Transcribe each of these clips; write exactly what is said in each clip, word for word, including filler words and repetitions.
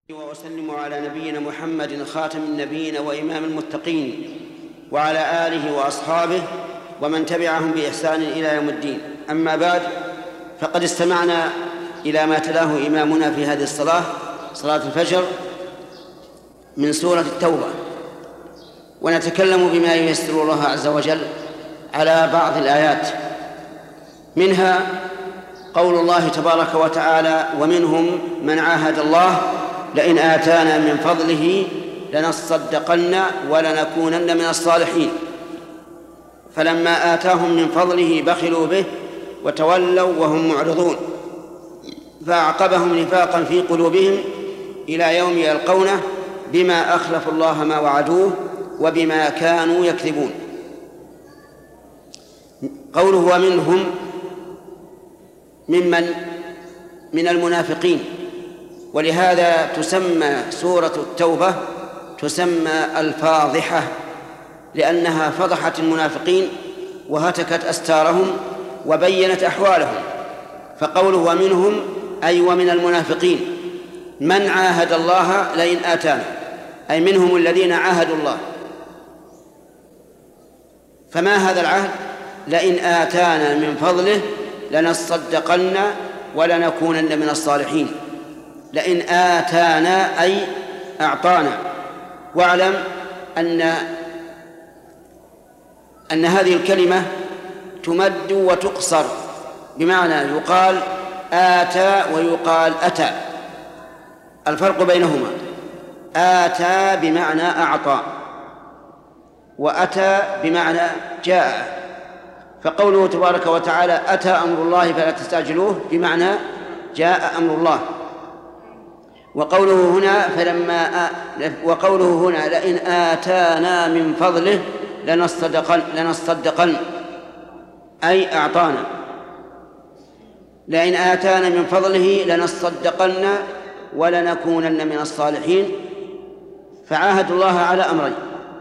وأسلم على نبينا محمد خاتم النبيين وإمام المتقين وعلى آله وأصحابه ومن تبعهم بإحسان إلى يوم الدين. أما بعد، فقد استمعنا إلى ما تلاه إمامنا في هذه الصلاة، صلاة الفجر، من سورة التوبة، ونتكلم بما ييسر الله عز وجل على بعض الآيات، منها قول الله تبارك وتعالى: ومنهم من عاهد الله لئن آتانا من فضله لنصدقن ولنكونن من الصالحين، فلما آتاهم من فضله بخلوا به وتولوا وهم معرضون، فأعقبهم نفاقا في قلوبهم إلى يوم يلقونه بما أخلفوا الله ما وعدوه وبما كانوا يكذبون. قوله ومنهم، ممن من المنافقين، ولهذا تسمى سورة التوبة تسمى الفاضحة، لأنها فضحت المنافقين وهتكت أستارهم وبينت أحوالهم. فقوله ومنهم أي ومن المنافقين من عاهد الله لئن آتانا، أي منهم الذين عاهدوا الله. فما هذا العهد؟ لئن آتانا من فضله لنصدقن ولنكونن من الصالحين. لئن آتانا أي أعطانا. واعلم أن أن هذه الكلمة تمد وتقصر، بمعنى يقال آتى ويقال أتى، الفرق بينهما: آتى بمعنى أعطى، وأتى بمعنى جاء. فقوله تبارك وتعالى أتى أمر الله فلا تستعجلوه بمعنى جاء أمر الله. وقوله هنا فلما آ... وقوله هنا لئن آتانا من فضله لنصدقن لنصدقن أي أعطانا. لئن آتانا من فضله لنصدقن ولنكونن من الصالحين. فعاهد الله على أمرين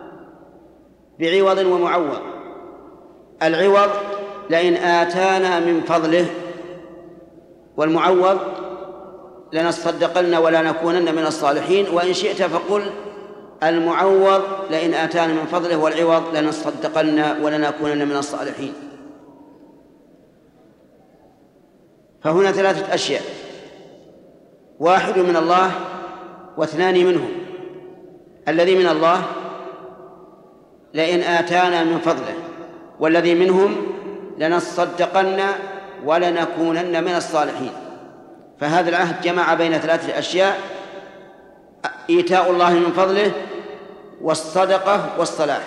بعوض ومعوض. العوض لئن آتانا من فضله، والمعوض لنصدقن ولا نكونن من الصالحين. وإن شئت فقل المعوض لئن آتانا من فضله، والعوض لنصدقن ولنكونن من الصالحين. فهنا ثلاثة أشياء: واحد من الله واثنان منهم. الذي من الله لئن آتانا من فضله، والذي منهم لنصدقن ولنكونن من الصالحين. فهذا العهد جمع بين ثلاثة أشياء: إيتاء الله من فضله والصدقة والصلاح.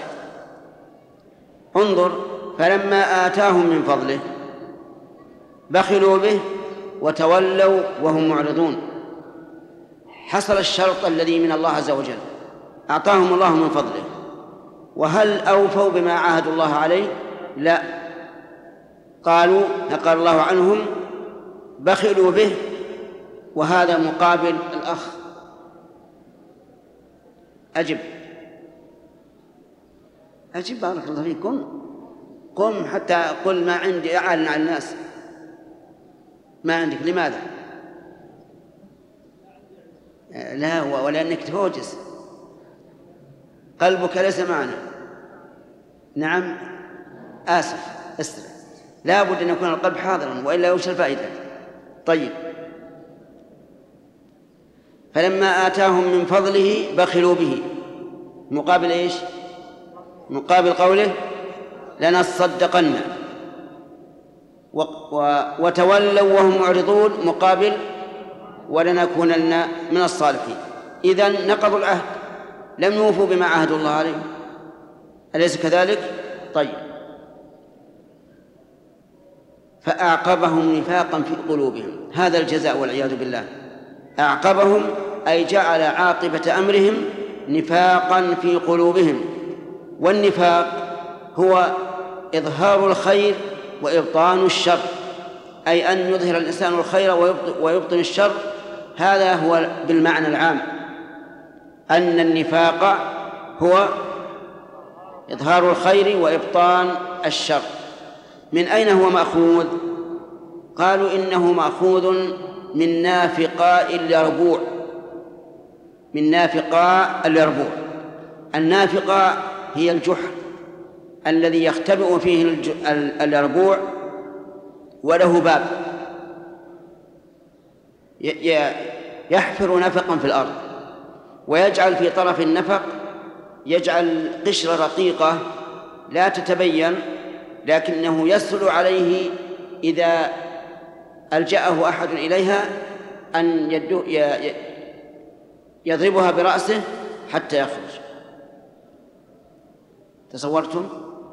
انظر، فلما آتاهم من فضله بخلوا به وتولوا وهم معرضون. حصل الشرط الذي من الله عز وجل، أعطاهم الله من فضله، وهل أوفوا بما عاهدوا الله عليه؟ لا. قالوا قال الله عنهم بخلوا به، وهذا مقابل الأخ. أجب أجب بارك الله فيك. قم قم حتى أقول ما عندي، أعلن على الناس ما عندك. لماذا؟ لا، ولأنك توجس، قلبك ليس معنا. نعم، آسف، استرح. لا بد أن يكون القلب حاضرا، وإلا يوش الفائدة. طيب، فلما آتاهم من فضله بخلوا به، مقابل إيش؟ مقابل قوله لنصدقن. وتولوا وهم معرضون، مقابل ولنكونن من الصالحين. إذن نقضوا العهد، لم يوفوا بما عاهدوا الله عليه، أليس كذلك؟ طيب، فأعقبهم نفاقا في قلوبهم، هذا الجزاء والعياذ بالله. أعقبهم أي جعل عاقبة أمرهم نفاقا في قلوبهم. والنفاق هو إظهار الخير وإبطان الشر، أي أن يظهر الإنسان الخير ويبطن الشر. هذا هو بالمعنى العام، أن النفاق هو إظهار الخير وإبطان الشر. من أين هو مأخوذ؟ قالوا إنه مأخوذ من نافقاء اليربوع، من نافقاء اليربوع. النافقة هي الجحر الذي يختبئ فيه اليربوع وله باب يحفر نفقا في الأرض، ويجعل في طرف النفق يجعل قشرة رقيقة لا تتبين، لكنه يسهل عليه إذا ألجأه أحد إليها أن يضربها برأسه حتى يخرج. تصورتم؟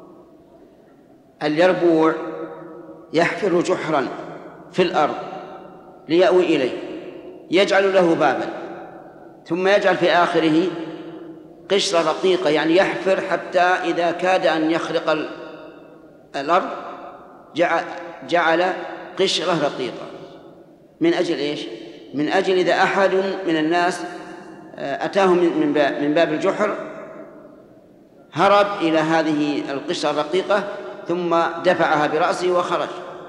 اليربوع يحفر جحرا في الأرض ليأوي إليه، يجعل له بابا، ثم يجعل في آخره قشرة رقيقة، يعني يحفر حتى إذا كاد أن يخرق الأرض جعل قشرة رقيقة. من أجل إيش؟ من أجل إذا أحد من الناس أتاه من باب الجحر هرب إلى هذه القشرة الرقيقة ثم دفعها برأسه وخرج.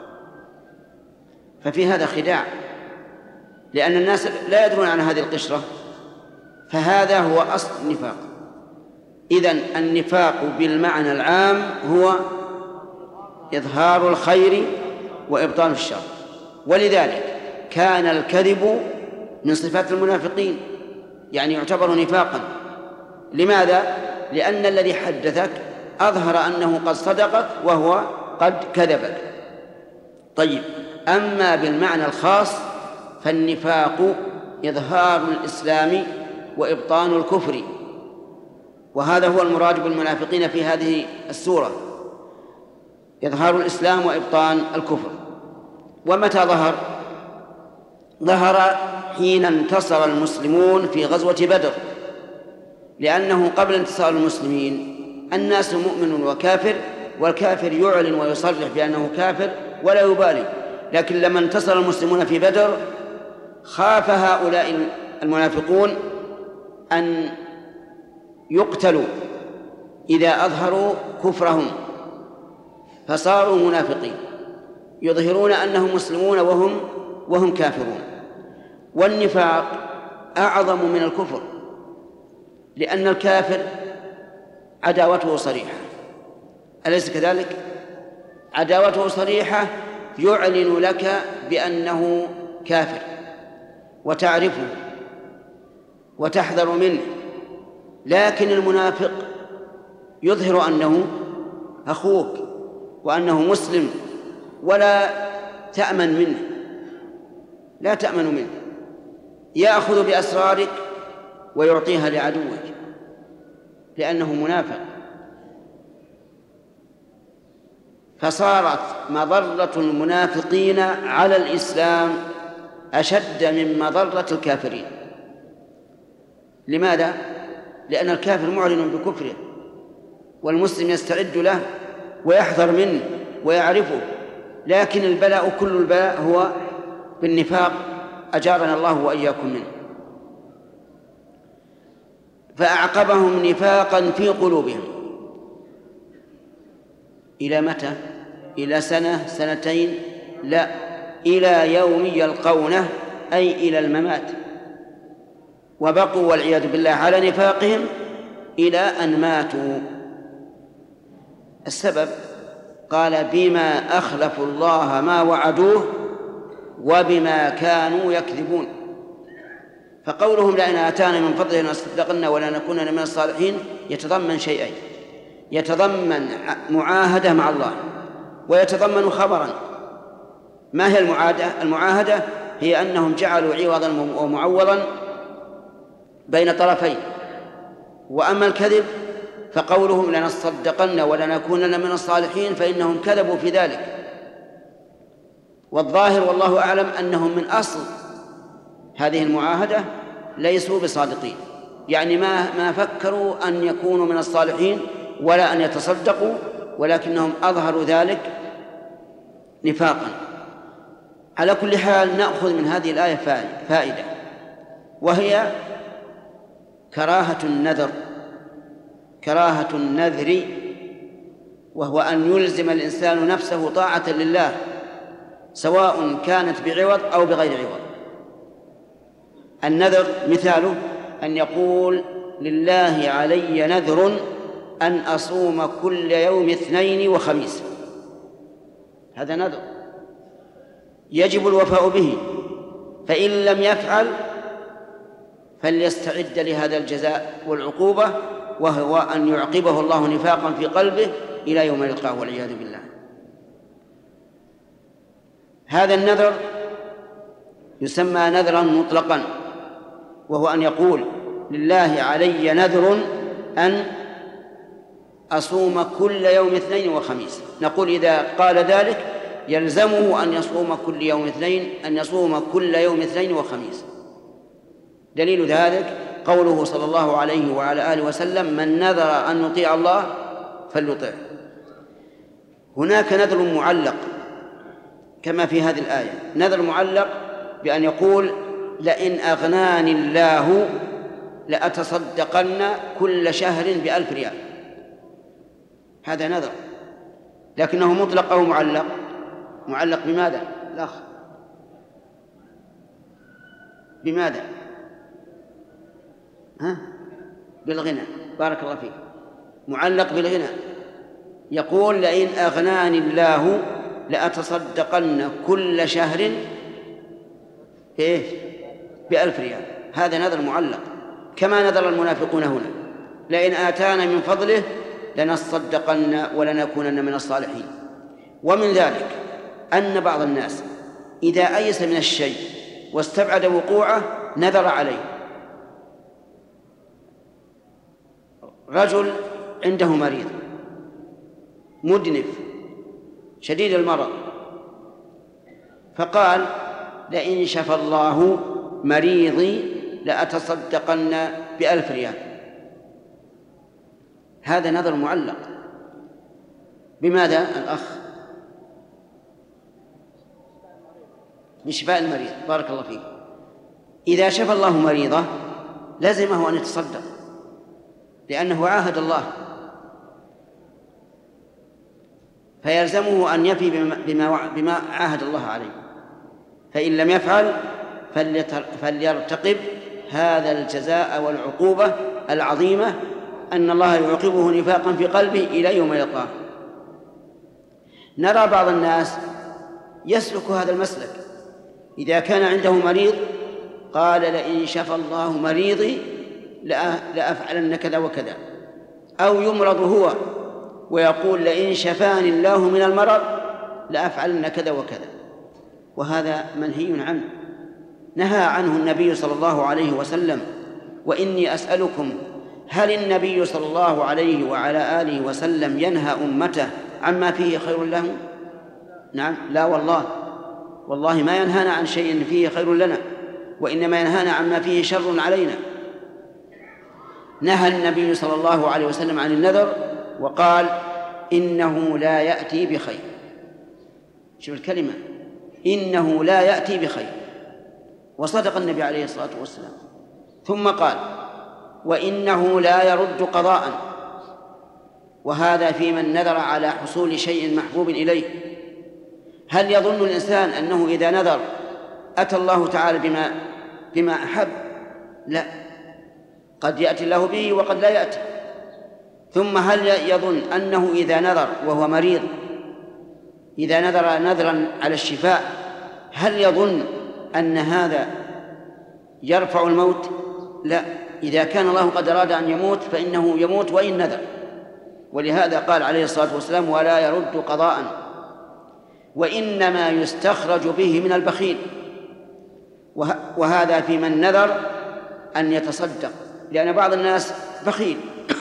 ففي هذا خداع، لأن الناس لا يدرون عن هذه القشرة، فهذا هو أصل النفاق. إذن النفاق بالمعنى العام هو إظهار الخير وإبطان الشر، ولذلك كان الكذب من صفات المنافقين، يعني يعتبر نفاقا. لماذا؟ لأن الذي حدثك أظهر أنه قد صدقك وهو قد كذبك. طيب، أما بالمعنى الخاص فالنفاق إظهار الإسلام وإبطان الكفر، وهذا هو المراد بالمنافقين في هذه السورة، إظهار الإسلام وإبطان الكفر. ومتى ظهر؟ ظهر حين انتصر المسلمون في غزوة بدر، لأنه قبل انتصار المسلمين الناس مؤمن وكافر، والكافر يعلن ويصرح بأنه كافر ولا يبالي، لكن لما انتصر المسلمون في بدر خاف هؤلاء المنافقون أن يقتلوا إذا أظهروا كفرهم، فصاروا منافقين يظهرون أنهم مسلمون وهم وهم كافرون. والنفاق أعظم من الكفر، لأن الكافر عداوته صريحة، أليس كذلك؟ عداوته صريحة، يعلن لك بأنه كافر وتعرفه وتحذر منه. لكن المنافق يظهر أنه أخوك وأنه مسلم ولا تأمن منه، لا تأمن منه، يأخذ بأسرارك ويعطيها لعدوك لأنه منافق. فصارت مضرة المنافقين على الإسلام أشد من مضرة الكافرين. لماذا؟ لأن الكافر معلن بكفره، والمسلم يستعد له ويحذر منه ويعرفه، لكن البلاء كل البلاء هو بالنفاق، أجارنا الله وإياكم منه. فأعقبهم نفاقا في قلوبهم. إلى متى؟ إلى سنة سنتين؟ لا، إلى يوم يلقونه، أي إلى الممات. وبقوا والعياذ بالله على نفاقهم إلى أن ماتوا. السبب قال بما أخلفوا الله ما وعدوه وبما كانوا يكذبون. فقولهم لئن آتانا من فضله لنصدقن ولا نكونن من الصالحين يتضمن شيئين: يتضمن معاهدة مع الله، ويتضمن خبرا. ما هي المعاهدة؟ المعاهدة هي أنهم جعلوا عوضا ومعوضا بين طرفين. وأما الكذب فقولهم لنصدقن ولنكونن من الصالحين فإنهم كذبوا في ذلك. والظاهر والله أعلم أنهم من أصل هذه المعاهدة ليسوا بصادقين، يعني ما ما فكروا أن يكونوا من الصالحين ولا أن يتصدقوا، ولكنهم أظهروا ذلك نفاقا. على كل حال نأخذ من هذه الآية فائدة، وهي كراهة النذر، كراهة النذر، وهو أن يلزم الإنسان نفسه طاعة لله سواء كانت بعوض أو بغير عوض. النذر مثاله أن يقول لله علي نذر أن أصوم كل يوم اثنين وخميس، هذا نذر يجب الوفاء به، فإن لم يفعل فليستعد لهذا الجزاء والعقوبة، وهو أن يعقبه الله نفاقا في قلبه إلى يوم يلقاه والعياذ بالله. هذا النذر يسمى نذرا مطلقا، وهو أن يقول لله علي نذر أن أصوم كل يوم اثنين وخميس. نقول إذا قال ذلك يلزمه أن يصوم كل يوم اثنين أن يصوم كل يوم اثنين وخميس. دليل ذلك قوله صلى الله عليه وعلى آله وسلم: من نذر أن يطيع الله فليطعه. هناك نذر معلق كما في هذه الآية، نذر معلق بأن يقول لئن أغناني الله لأتصدقن كل شهر بألف ريال، هذا نذر، لكنه مطلق أو معلق؟ معلق بماذا؟ الأخ بماذا؟ ها؟ بالغنى، بارك الله فيك، معلق بالغنى. يقول لئن أغناني الله لأتصدقن كل شهر إيه؟ بألف ريال، هذا نذر معلق، كما نذر المنافقون هنا: لئن آتانا من فضله لنصدقن ولنكونن من الصالحين. ومن ذلك أن بعض الناس إذا أيس من الشيء واستبعد وقوعه نذر عليه. رجل عنده مريض مدنف شديد المرض، فقال لئن شفى الله مريضي لأتصدقن بألف ريال، هذا نذر معلق. بماذا الأخ؟ بشفاء المريض، بارك الله فيك. إذا شفى الله مريضه لزمه أن يتصدق، لأنه عاهد الله، فيلزمه أن يفي بما, بما عاهد الله عليه، فإن لم يفعل فليرتقب هذا الجزاء والعقوبة العظيمة، أن الله يعاقبه نفاقا في قلبه إلى يوم يلقاه. نرى بعض الناس يسلك هذا المسلك، إذا كان عنده مريض قال لئن شفى الله مريضي لأفعلن كذا وكذا، أو يمرض هو ويقول لئن شفاني الله من المرض لأفعلن كذا وكذا، وهذا منهي عنه، نهى عنه النبي صلى الله عليه وسلم. وإني أسألكم: هل النبي صلى الله عليه وعلى آله وسلم ينهى أمته عما فيه خير لهم؟ نعم، لا والله، والله ما ينهانا عن شيء فيه خير لنا، وإنما ينهانا عما فيه شر علينا. نهى النبي صلى الله عليه وسلم عن النذر وقال إنه لا يأتي بخير. شوف الكلمة، إنه لا يأتي بخير، وصدق النبي عليه الصلاة والسلام. ثم قال وإنه لا يرد قضاء، وهذا في من نذر على حصول شيء محبوب إليه. هل يظن الإنسان أنه إذا نذر أتى الله تعالى بما, بما أحب؟ لا، قد يأتي الله به وقد لا يأتي. ثم هل يظن أنه إذا نذر وهو مريض، إذا نذر نذرا على الشفاء، هل يظن أن هذا يرفع الموت؟ لا، إذا كان الله قد أراد أن يموت فإنه يموت وإن نذر. ولهذا قال عليه الصلاة والسلام ولا يرد قضاء، وإنما يستخرج به من البخيل. وهذا في من نذر أن يتصدق، لأن بعض الناس بخيل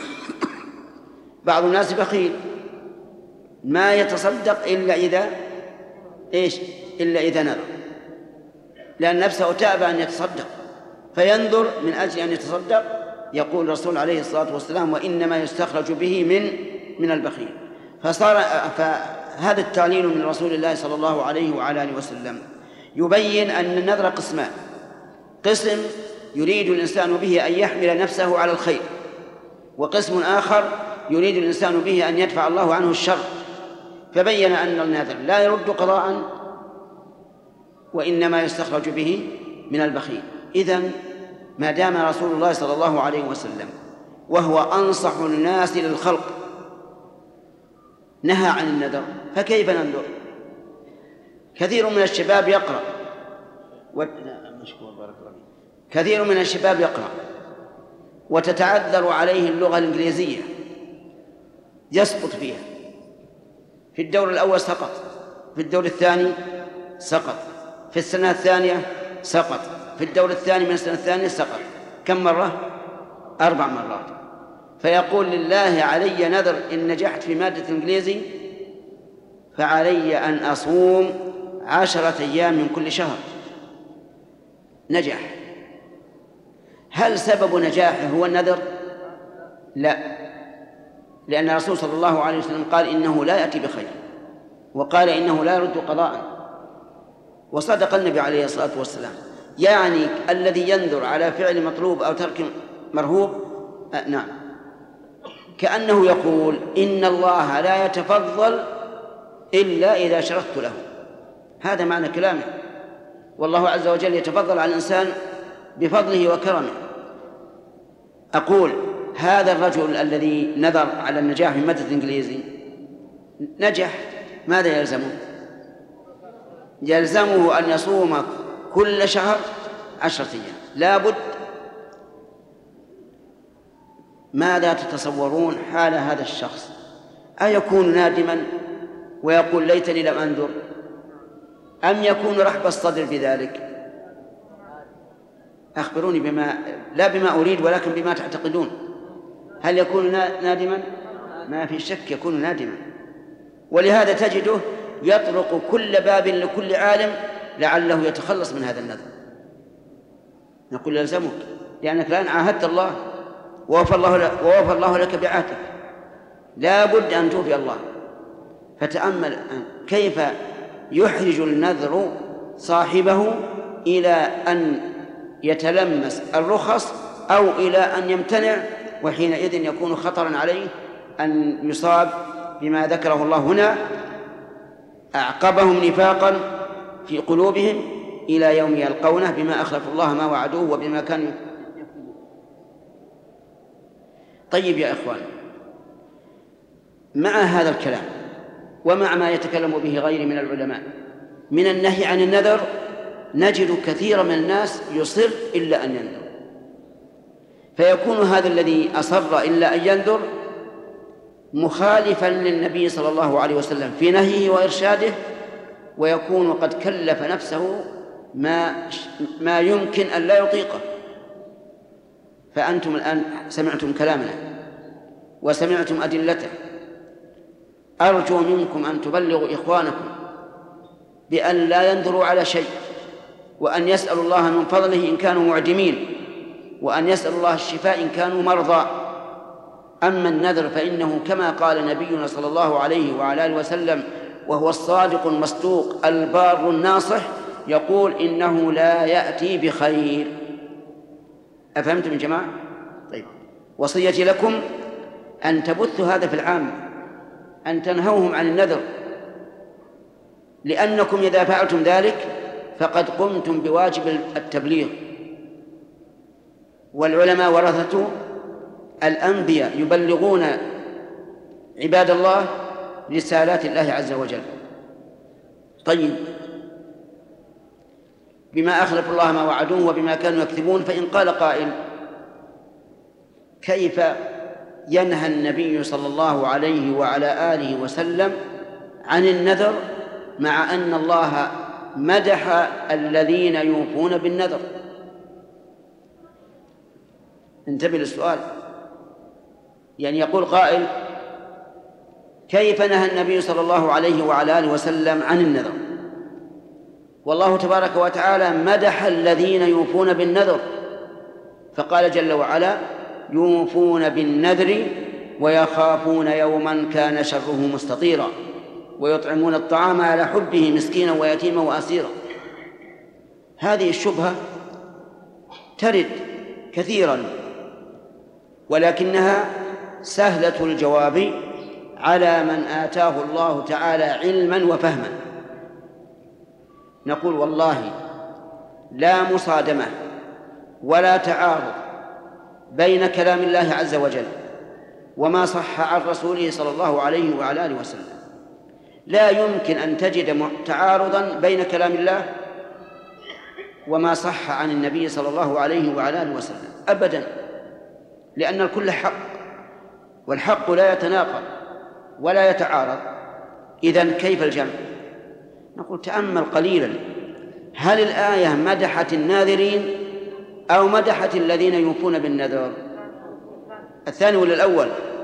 بعض الناس بخيل ما يتصدق إلا إذا إيش إلا إذا نذر، لأن نفسه تأبى أن يتصدق فينذر من أجل أن يتصدق. يقول الرسول عليه الصلاة والسلام وإنما يستخرج به من من البخيل. فصار فهذا التعليل من رسول الله صلى الله عليه وعلى آله وسلم يبين أن النذر قسمان: قسم يريد الإنسان به أن يحمل نفسه على الخير، وقسم آخر يريد الإنسان به أن يدفع الله عنه الشر. فبين أن النذر لا يرد قضاء وإنما يستخرج به من البخيل. إذن ما دام رسول الله صلى الله عليه وسلم وهو أنصح الناس للخلق نهى عن النذر، فكيف ننذر؟ كثير من الشباب يقرأ و... كثير من الشباب يقرأ وتتعذر عليه اللغة الإنجليزية، يسقط فيها، في الدور الأول سقط، في الدور الثاني سقط، في السنة الثانية سقط، في الدور الثاني من السنة الثانية سقط. كم مرة؟ أربع مرات. فيقول لله علي نذر إن نجحت في مادة الإنجليزي فعلي أن أصوم عشرة أيام من كل شهر. نجح. هل سبب نجاحه هو النذر؟ لا، لأن الرسول صلى الله عليه وسلم قال إنه لا يأتي بخير، وقال إنه لا يرد قضاء، وصدق النبي عليه الصلاة والسلام. يعني الذي ينذر على فعل مطلوب أو ترك مرهوب آه نعم كأنه يقول إن الله لا يتفضل إلا إذا شرطت له. هذا معنى كلامه. والله عز وجل يتفضل على الإنسان بفضله وكرمه. أقول هذا الرجل الذي نذر على النجاح في مادة الإنجليزي نجح، ماذا يلزمه؟ يلزمه أن يصوم كل شهر عشرة أيام لا بد. ماذا تتصورون حال هذا الشخص؟ أيكون نادما ويقول ليتني لم أنذر، أم يكون رحب الصدر بذلك؟ أخبروني بما لا بما أريد ولكن بما تعتقدون. هل يكون نادما؟ ما في شك يكون نادما. ولهذا تجده يطرق كل باب لكل عالم لعله يتخلص من هذا النذر. نقول يلزمك لأنك الآن عاهدت الله ووفى الله لك, ووفى الله لك بعهدك، لا بد أن توفي الله. فتأمل كيف يحرج النذر صاحبه إلى أن يتلمس الرخص أو إلى أن يمتنع، وحينئذ يكون خطرا عليه أن يصاب بما ذكره الله هنا: أعقبهم نفاقا في قلوبهم إلى يوم يلقونه بما أخلفوا الله ما وعدوه وبما كانوا يكذبون. طيب يا إخوان، مع هذا الكلام ومع ما يتكلم به غير من العلماء من النهي عن النذر، نجد كثير من الناس يصر إلا أن ينذر، فيكون هذا الذي أصر إلا أن ينذر مخالفا للنبي صلى الله عليه وسلم في نهيه وإرشاده، ويكون قد كلف نفسه ما ما يمكن أن لا يطيقه. فأنتم الآن سمعتم كلامنا وسمعتم أدلته، أرجو منكم أن تبلغوا إخوانكم بأن لا ينذروا على شيء، وأن يسألوا الله من فضله إن كانوا معدمين، وأن يسألوا الله الشفاء إن كانوا مرضى. أما النذر فإنه كما قال نبينا صلى الله عليه وعلى آله وسلم وهو الصادق المصدوق البار الناصح، يقول إنه لا يأتي بخير. أفهمتم يا جماعة؟ طيب، وصيتي لكم أن تبثوا هذا في العام، أن تنهوهم عن النذر، لأنكم إذا فعلتم ذلك فقد قمتم بواجب التبليغ. والعلماء ورثة الأنبياء يبلغون عباد الله رسالات الله عز وجل. طيب، بما أخلف الله ما وعدوه وبما كانوا يكذبون. فإن قال قائل: كيف ينهى النبي صلى الله عليه وعلى آله وسلم عن النذر مع أن الله مدح الذين يوفون بالنذر؟ انتبه للسؤال. يعني يقول قائل: كيف نهى النبي صلى الله عليه وعلى آله وسلم عن النذر والله تبارك وتعالى مدح الذين يوفون بالنذر؟ فقال جل وعلا: يوفون بالنذر ويخافون يوما كان شره مستطيرا ويطعمون الطعام على حبه مسكينا ويتيما وأسيرا. هذه الشبهة ترد كثيرا، ولكنها سهلة الجواب على من آتاه الله تعالى علما وفهما. نقول: والله لا مصادمة ولا تعارض بين كلام الله عز وجل وما صح عن رسوله صلى الله عليه وعلى آله وسلم. لا يمكن أن تجد تعارضا بين كلام الله وما صح عن النبي صلى الله عليه وعلى آله وسلم أبدا، لأن الكل حق، والحق لا يتناقض ولا يتعارض. إذن كيف الجمع؟ نقول تأمل قليلا، هل الآية مدحت الناذرين أو مدحت الذين يوفون بالنذر؟ الثاني ولا الأول؟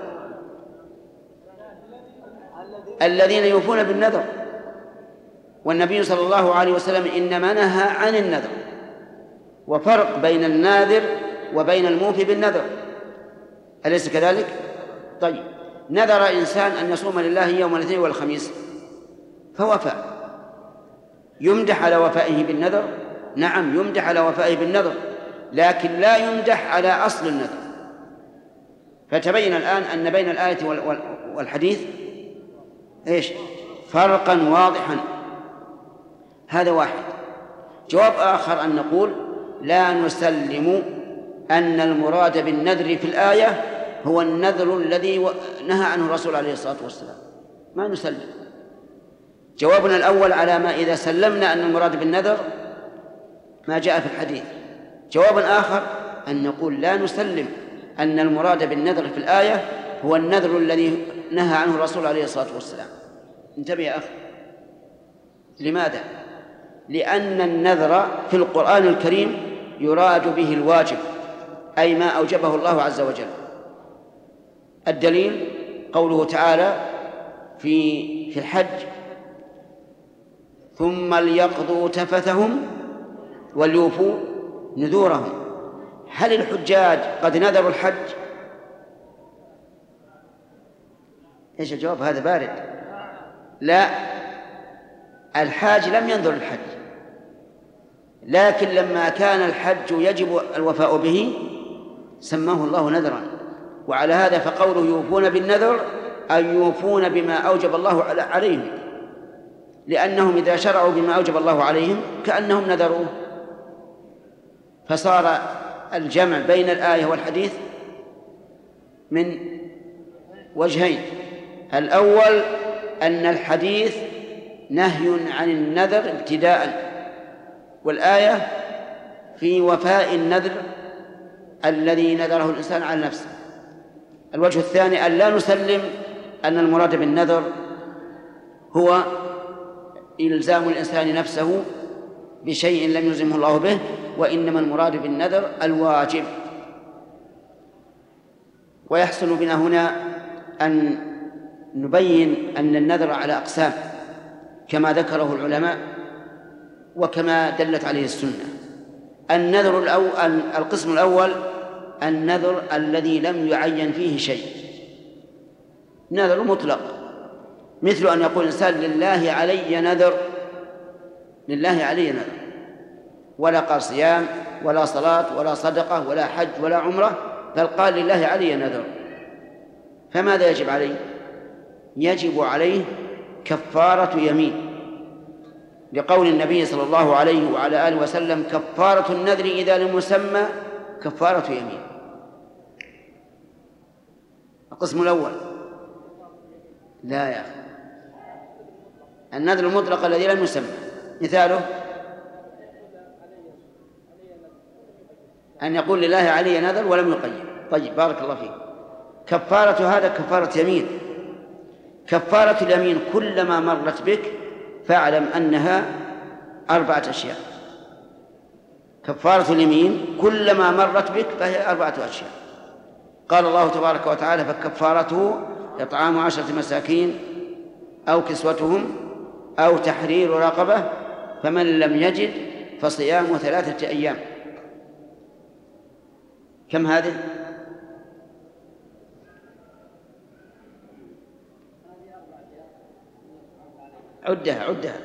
الذين يوفون بالنذر، والنبي صلى الله عليه وسلم إنما نهى عن النذر، وفرق بين الناذر وبين الموفي بالنذر، أليس كذلك؟ طيب، نذر إنسان أن يصوم لله يوم الاثنين والخميس فوفى، يمدح على وفائه بالنذر؟ نعم يمدح على وفائه بالنذر، لكن لا يمدح على أصل النذر. فتبين الآن أن بين الآية والحديث إيش؟ فرقا واضحا. هذا واحد. جواب آخر أن نقول لا نسلم أن المراد بالنذر في الآية هو النذر الذي نهى عنه الرسول عليه الصلاة والسلام، ما نسلم. جوابنا الأول على ما إذا سلمنا أن المراد بالنذر ما جاء في الحديث. جواب آخر أن نقول لا نسلم أن المراد بالنذر في الآية هو النذر الذي نهى عنه الرسول عليه الصلاة والسلام. انتبه يا أخي، لماذا؟ لأن النذر في القرآن الكريم يراد به الواجب، أي ما أوجبه الله عز وجل. الدليل قوله تعالى في في الحج: ثم ليقضوا تفثهم وليوفوا نذورهم. هل الحجاج قد نذروا الحج؟ ايش الجواب؟ هذا بارد. لا، الحاج لم ينذر الحج، لكن لما كان الحج يجب الوفاء به سماه الله نذرا. وعلى هذا فقوله يوفون بالنذر أي يوفون بما أوجب الله عليهم، لأنهم إذا شرعوا بما أوجب الله عليهم كأنهم نذروه. فصار الجمع بين الآية والحديث من وجهين: الأول أن الحديث نهي عن النذر ابتداء، والآية في وفاء النذر الذي نذره الإنسان على نفسه. الوجه الثاني أن لا نسلم أن المراد بالنذر هو إلزام الإنسان نفسه بشيء لم يلزمه الله به، وإنما المراد بالنذر الواجب. ويحصل بنا هنا أن نبين أن النذر على أقسام كما ذكره العلماء وكما دلت عليه السنة. النذر الأول، القسم الأول النذر الذي لم يعين فيه شيء، نذر مطلق، مثل أن يقول الإنسان لله علي نذر، لله علي نذر، ولا قال صيام ولا صلاة ولا صدقة ولا حج ولا عمرة، بل قال لله علي نذر. فماذا يجب عليه؟ يجب عليه كفارة يمين، لقول النبي صلى الله عليه وعلى آله وسلم: كفارة النذر إذا لم يسمى كفارة يمين. القسم الأول لا يا أخي، النذر المطلق الذي لم يسمى مثاله أن يقول لله علي نذر ولم يقيم. طيب بارك الله فيك. كفارة هذا كفارة يمين. كفارة اليمين كلما مرت بك فاعلم أنها أربعة أشياء. كفارة اليمين كلما مرت بك فهي أربعة أشياء. قال الله تبارك وتعالى: فكفارته إطعام عشرة مساكين أو كسوتهم أو تحرير رقبة، فمن لم يجد فصيام ثلاثة أيام. كم هذه؟ عدها عدها.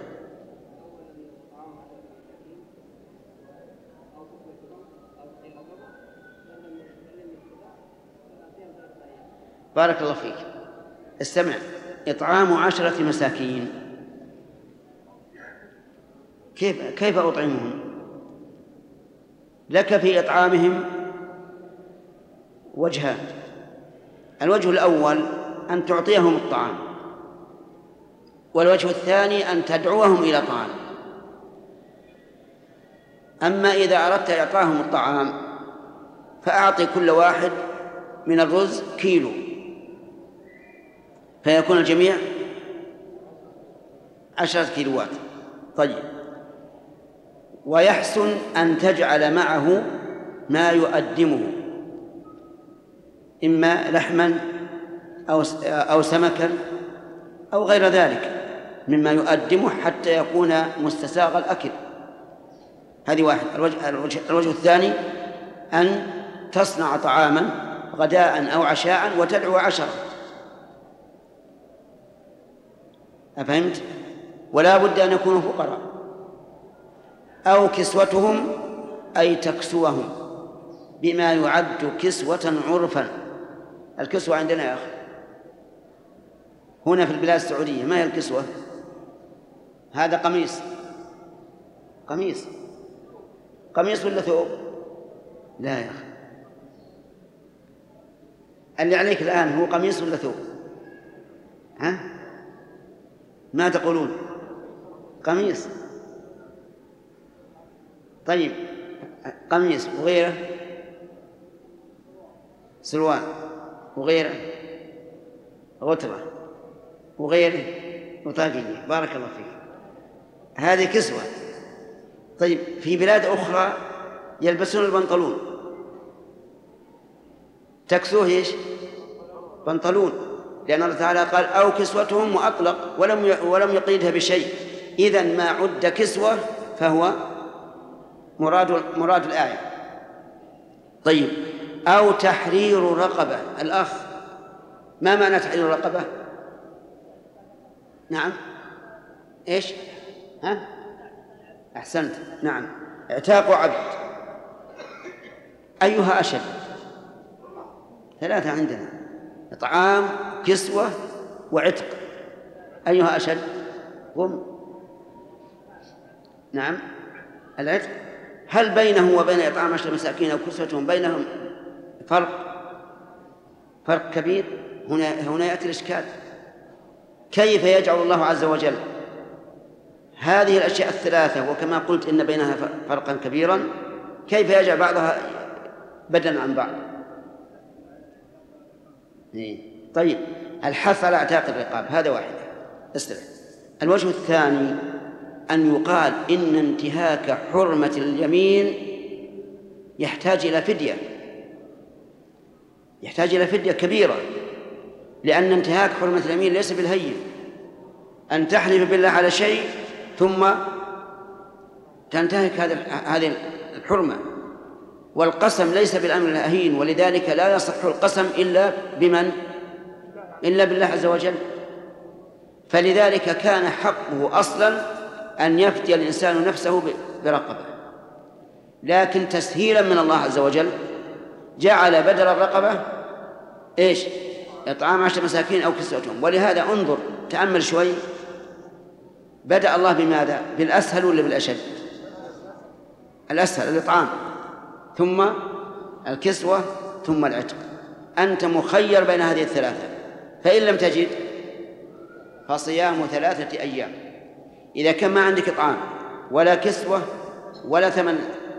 بارك الله فيك. استمع: إطعام عشرة مساكين، كيف كيف أطعمهم؟ لك في إطعامهم وجهان. الوجه الأول أن تعطيهم الطعام، والوجه الثاني أن تدعوهم إلى طعام. أما إذا أردت إعطاهم الطعام فأعطي كل واحد من الرز كيلو، فيكون الجميع عشرة كيلوات. طيب، ويحسن أن تجعل معه ما يؤدمه، إما لحما أو أو سمكا أو غير ذلك مما يؤدمه حتى يكون مستساغ الأكل. هذه واحد. الوجه, الوجه, الوجه الثاني أن تصنع طعاما غداء أو عشاء وتدعو عشرة. أفهمت؟ ولا بد أن يكونوا فقراء. أو كسوتهم أي تكسوهم بما يعد كسوة عرفا. الكسوة عندنا يا أخي هنا في البلاد السعودية ما هي الكسوة؟ هذا قميص قميص قميص ولا ثوب؟ لا يا أخي، اللي عليك الآن هو قميص ولا ثوب؟ ها؟ ما تقولون؟ قميص. طيب، قميص وغيره؟ سروال وغيره؟ غترة وغيره؟ وطاقية. بارك الله فيك، هذه كسوة. طيب، في بلاد أخرى يلبسون البنطلون، تكسوه إيش؟ بنطلون، لأن الله تعالى قال أو كسوتهم وأطلق ولم ولم يقيدها بشيء. إذن ما عد كسوة فهو مراد مراد الآية. طيب، أو تحرير رقبة. الأخ، ما معنى تحرير رقبة؟ نعم، إيش؟ ها؟ أحسنت، نعم، اعتاق عبد. أيها أشد؟ ثلاثة عندنا: إطعام، كسوة، وعتق. أيها أشد؟ قم. نعم، العتق. هل بينه وبين إطعام عشرة مساكين أو كسوتهم بينهم فرق؟ فرق كبير. هنا هنا يأتي الإشكال: كيف يجعل الله عز وجل هذه الأشياء الثلاثة وكما قلت إن بينها فرقا كبيرا، كيف يجعل بعضها بدلا عن بعض؟ طيب، الحث على اعتاق الرقاب هذا واحد. استرح. الوجه الثاني أن يقال إن انتهاك حرمة اليمين يحتاج إلى فدية، يحتاج إلى فدية كبيرة، لأن انتهاك حرمة اليمين ليس بالهين. أن تحلف بالله على شيء ثم تنتهك هذه الحرمة، والقسم ليس بالأمر الهين، ولذلك لا يصح القسم إلا بمن؟ إلا بالله عز وجل. فلذلك كان حقه أصلا أن يفدي الإنسان نفسه برقبة، لكن تسهيلا من الله عز وجل جعل بدل الرقبة إيش؟ إطعام عشر مساكين أو كسوتهم. ولهذا انظر، تأمل شوي، بدأ الله بماذا؟ بالأسهل ولا بالأشد؟ الأسهل الإطعام، ثم الكسوة، ثم العتق. أنت مخير بين هذه الثلاثة، فإن لم تجد فصيام ثلاثة أيام. إذا كان ما عندك إطعام ولا كسوة ولا ثمن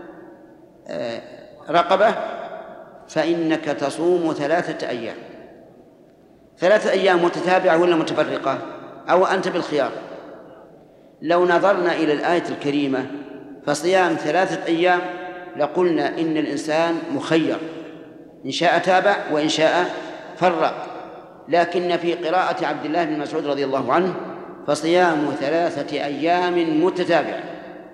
رقبة فإنك تصوم ثلاثة أيام. ثلاثة أيام متتابعة ولا متفرقة؟ أو أنت بالخيار. لو نظرنا إلى الآية الكريمة فصيام ثلاثة أيام لقلنا إن الإنسان مخير، إن شاء تابع وإن شاء فرق. لكن في قراءة عبد الله بن مسعود رضي الله عنه فصيام ثلاثة أيام متتابعة.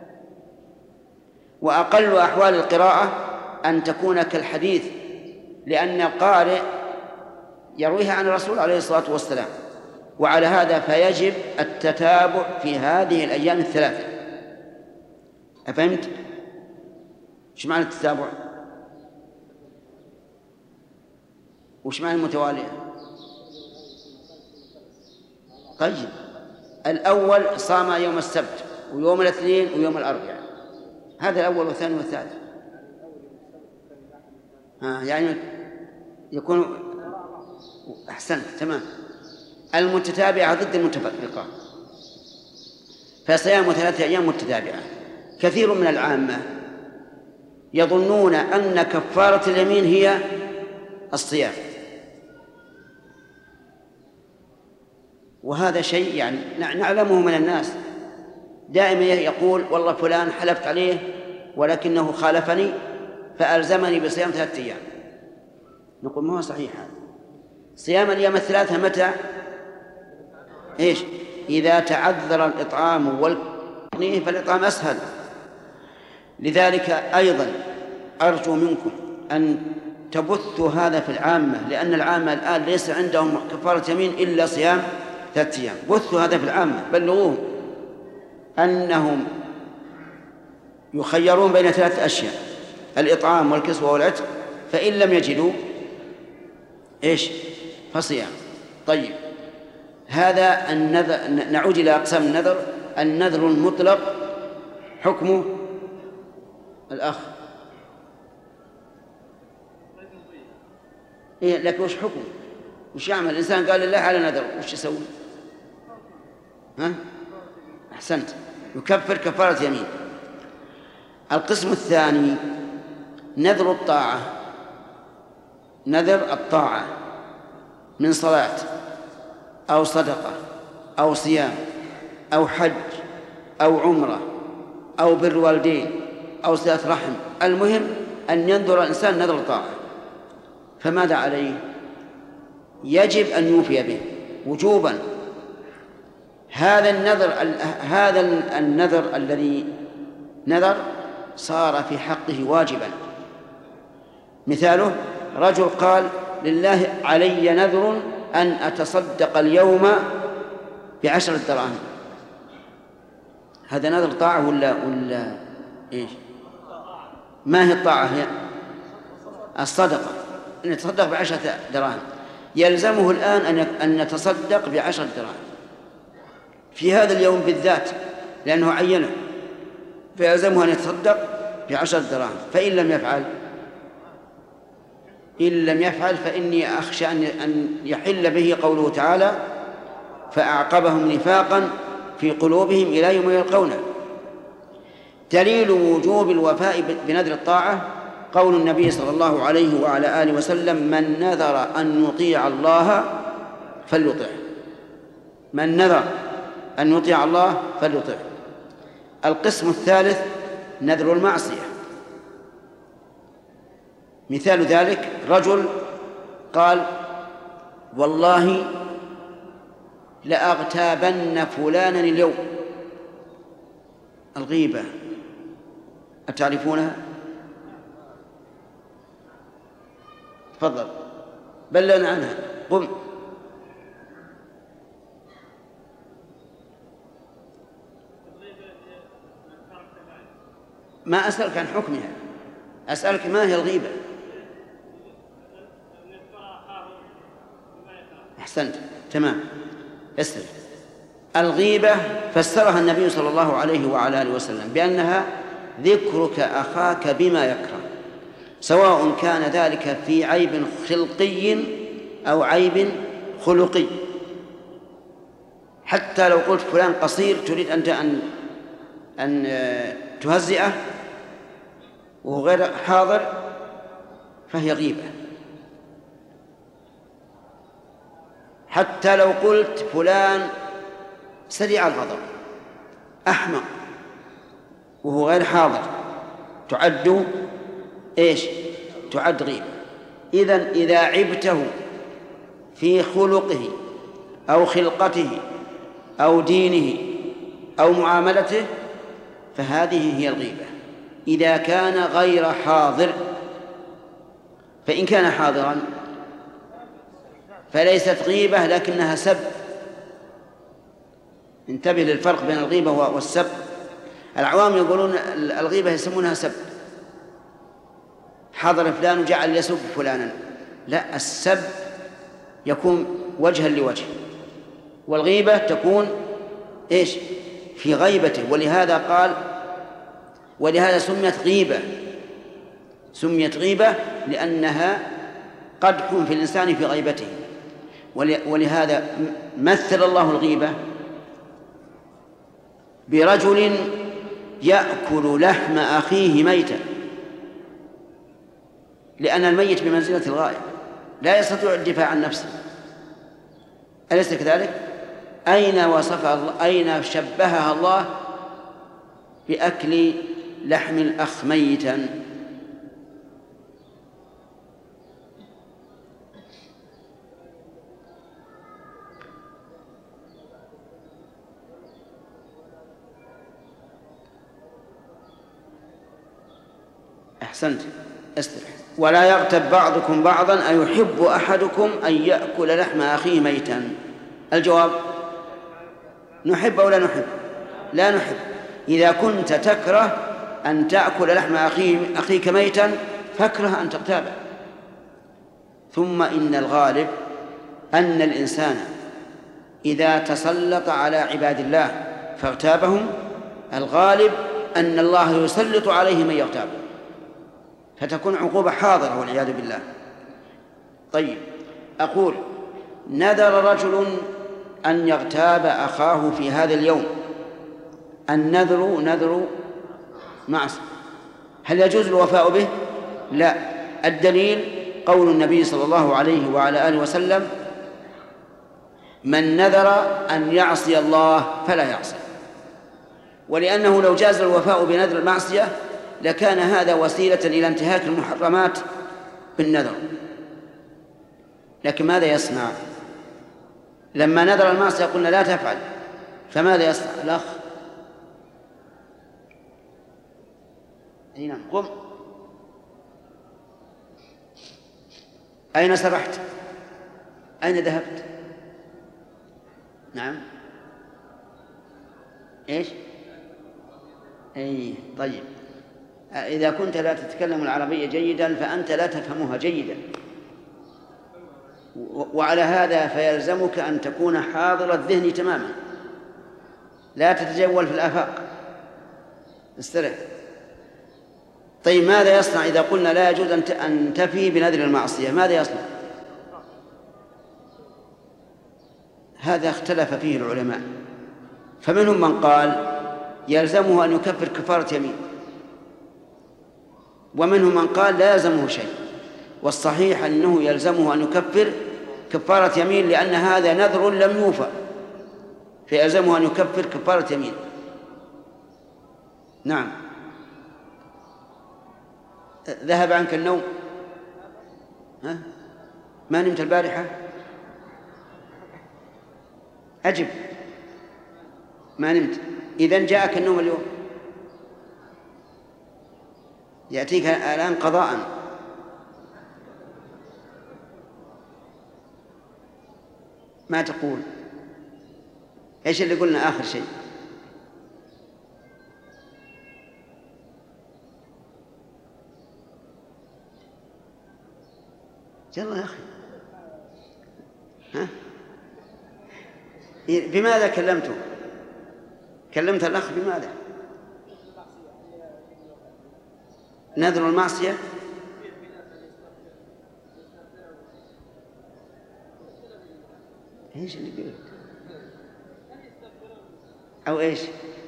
وأقل أحوال القراءة أن تكون كالحديث، لأن القارئ يرويها عن الرسول عليه الصلاة والسلام. وعلى هذا فيجب التتابع في هذه الأيام الثلاثة. أفهمت؟ إيش معنى التتابع؟ وإيش معنى المتوالية؟ طيب، الأول صام يوم السبت ويوم الاثنين ويوم الأربعاء، هذا الأول والثاني والثالث. آه يعني يكون أحسنت تمام. المتتابعة ضد المتفرقة، فصيام ثلاثة أيام متتابعة. كثير من العامة يظنون أن كفارة اليمين هي الصيام، وهذا شيء يعني نعلمه من الناس. دائما يقول والله فلان حلفت عليه ولكنه خالفني فألزمني بصيام ثلاثة أيام. نقول ما هو صحيح هذا. صيام الأيام الثلاثة متى؟ إيش؟ إذا تعذر الإطعام والقنيه فالإطعام أسهل. لذلك أيضا أرجو منكم أن تبثوا هذا في العامة، لأن العامة الآن ليس عندهم كفارة يمين إلا صيام ثلاثة أيام. بثوا هذا في العامة، بلغوهم أنهم يخيرون بين ثلاثة أشياء: الإطعام والكسوة والعتق، فإن لم يجدوا إيش؟ فصيام. طيب، هذا النذر. نعود إلى أقسام النذر. النذر المطلق حكمه الأخ إيه، لكن وش حكمه؟ وش يعمل الإنسان؟ قال لله على نذر، وش يسوي؟ ها؟ أحسنت، يكفر كفارة يمين. القسم الثاني نذر الطاعة. نذر الطاعة من صلاة أو صدقة أو صيام أو حج أو عمرة أو بر والدين أو صلة رحم. المهم أن ينذر الإنسان نذر طاعة، فماذا عليه؟ يجب أن يوفي به وجوبا. هذا النذر هذا النذر الذي نذر صار في حقه واجبا. مثاله: رجل قال لله علي نذر أن أتصدق اليوم بعشرة دراهم. هذا نذر طاعة ولا ولا إيش؟ ما هي الطاعة؟ هي الصدقة، أن يتصدق بعشرة دراهم. يلزمه الآن أن أن يتصدق بعشرة دراهم في هذا اليوم بالذات، لأنه عينه، فيلزمه أن يتصدق بعشرة دراهم. فإن لم يفعل إن لم يفعل فإني أخشى أن يحل به قوله تعالى: فأعقبهم نفاقا في قلوبهم إلى يوم يلقونه. دليل وجوب الوفاء بنذر الطاعة قول النبي صلى الله عليه وعلى آله وسلم: من نذر أن يطيع الله فليطعه. من نذر أن يطيع الله فليطعه. القسم الثالث نذر المعصية. مثال ذلك: رجل قال والله لأغتابن فلانا اليوم. الغيبة أتعرفونها؟ تفضل بلغنا عنها. قم. ما أسألك عن حكمها، أسألك ما هي الغيبة. أحسنت تمام. اسأل. الغيبة فسرها النبي صلى الله عليه وعلى آله وسلم بأنها ذكرك أخاك بما يكره، سواء كان ذلك في عيب خلقي أو عيب خلقي. حتى لو قلت فلان قصير تريد أنت أن أن تهزئه وهو غير حاضر فهي غيبة. حتى لو قلت فلان سريع الغضب أحمق وهو غير حاضر تعد إيش؟ تعد غيبة. إذن إذا عبته في خلقه أو خلقته أو دينه أو معاملته فهذه هي الغيبة إذا كان غير حاضر. فإن كان حاضرا فليست غيبة لكنها سب. انتبه للفرق بين الغيبة والسب. العوام يقولون الغيبة يسمونها سب، حضر فلان وجعل يسب فلانا. لا، السب يكون وجها لوجه، والغيبة تكون إيش؟ في غيبته. ولهذا قال ولهذا سميت غيبة سميت غيبة لأنها قدح في الإنسان في غيبته. ولهذا مثل الله الغيبة برجل يأكل لحم أخيه ميتا، لأن الميت بمنزلة الغائب لا يستطيع الدفاع عن نفسه، أليس كذلك؟ أين وصفها الله، أين شبهها الله بأكل لحم الأخ ميتا؟ أحسنت، استرح. ولا يغتب بعضكم بعضا أيحب أحدكم أن يأكل لحم أخيه ميتا؟ الجواب نحب أو لا نحب؟ لا نحب. إذا كنت تكره أن تأكل لحم أخيك ميتا فاكره أن تغتابه. ثم إن الغالب أن الإنسان إذا تسلط على عباد الله فاغتابهم، الغالب أن الله يسلط عليه من يغتابه، فتكون عقوبة حاضرة والعياذ بالله. طيب، أقول نذر رجل أن يغتاب أخاه في هذا اليوم، النذر نذر معصية، هل يجوز الوفاء به؟ لا. الدليل قول النبي صلى الله عليه وعلى آله وسلم: من نذر أن يعصي الله فلا يعصي. ولأنه لو جاز الوفاء بنذر المعصية لكان هذا وسيلة إلى انتهاك المحرمات بالنذر. لكن ماذا يصنع؟ لما نذر المعصية قلنا لا تفعل، فماذا يصنع الأخ؟ نعم، قم. أين سرحت؟ أين ذهبت؟ نعم، إيش؟ أي طيب، إذا كنت لا تتكلم العربية جيدا فأنت لا تفهمها جيدا، وعلى هذا فيلزمك أن تكون حاضر الذهن تماما، لا تتجول في الآفاق، استرح. طيب، ماذا يصنع إذا قلنا لا يجوز أن تفي بنذر المعصية؟ ماذا يصنع؟ هذا اختلف فيه العلماء، فمنهم من قال يلزمه أن يكفر كفارة يمين، ومنهم من قال لا يلزمه شيء، والصحيح أنه يلزمه أن يكفر كفارة يمين، لأن هذا نذر لم يوفى، فيلزمه أن يكفر كفارة يمين. نعم. ذهب عنك النوم؟ ها؟ ما نمت البارحة؟ أجب، ما نمت. إذن جاءك النوم اليوم، يأتيك الآن قضاء. ما تقول؟ إيش اللي قلنا آخر شيء؟ يلا يا أخي، ها؟ بماذا كلمته؟ كلمت الأخ بماذا؟ نذر المعصية؟ إيش اللي قلت؟ أو إيش؟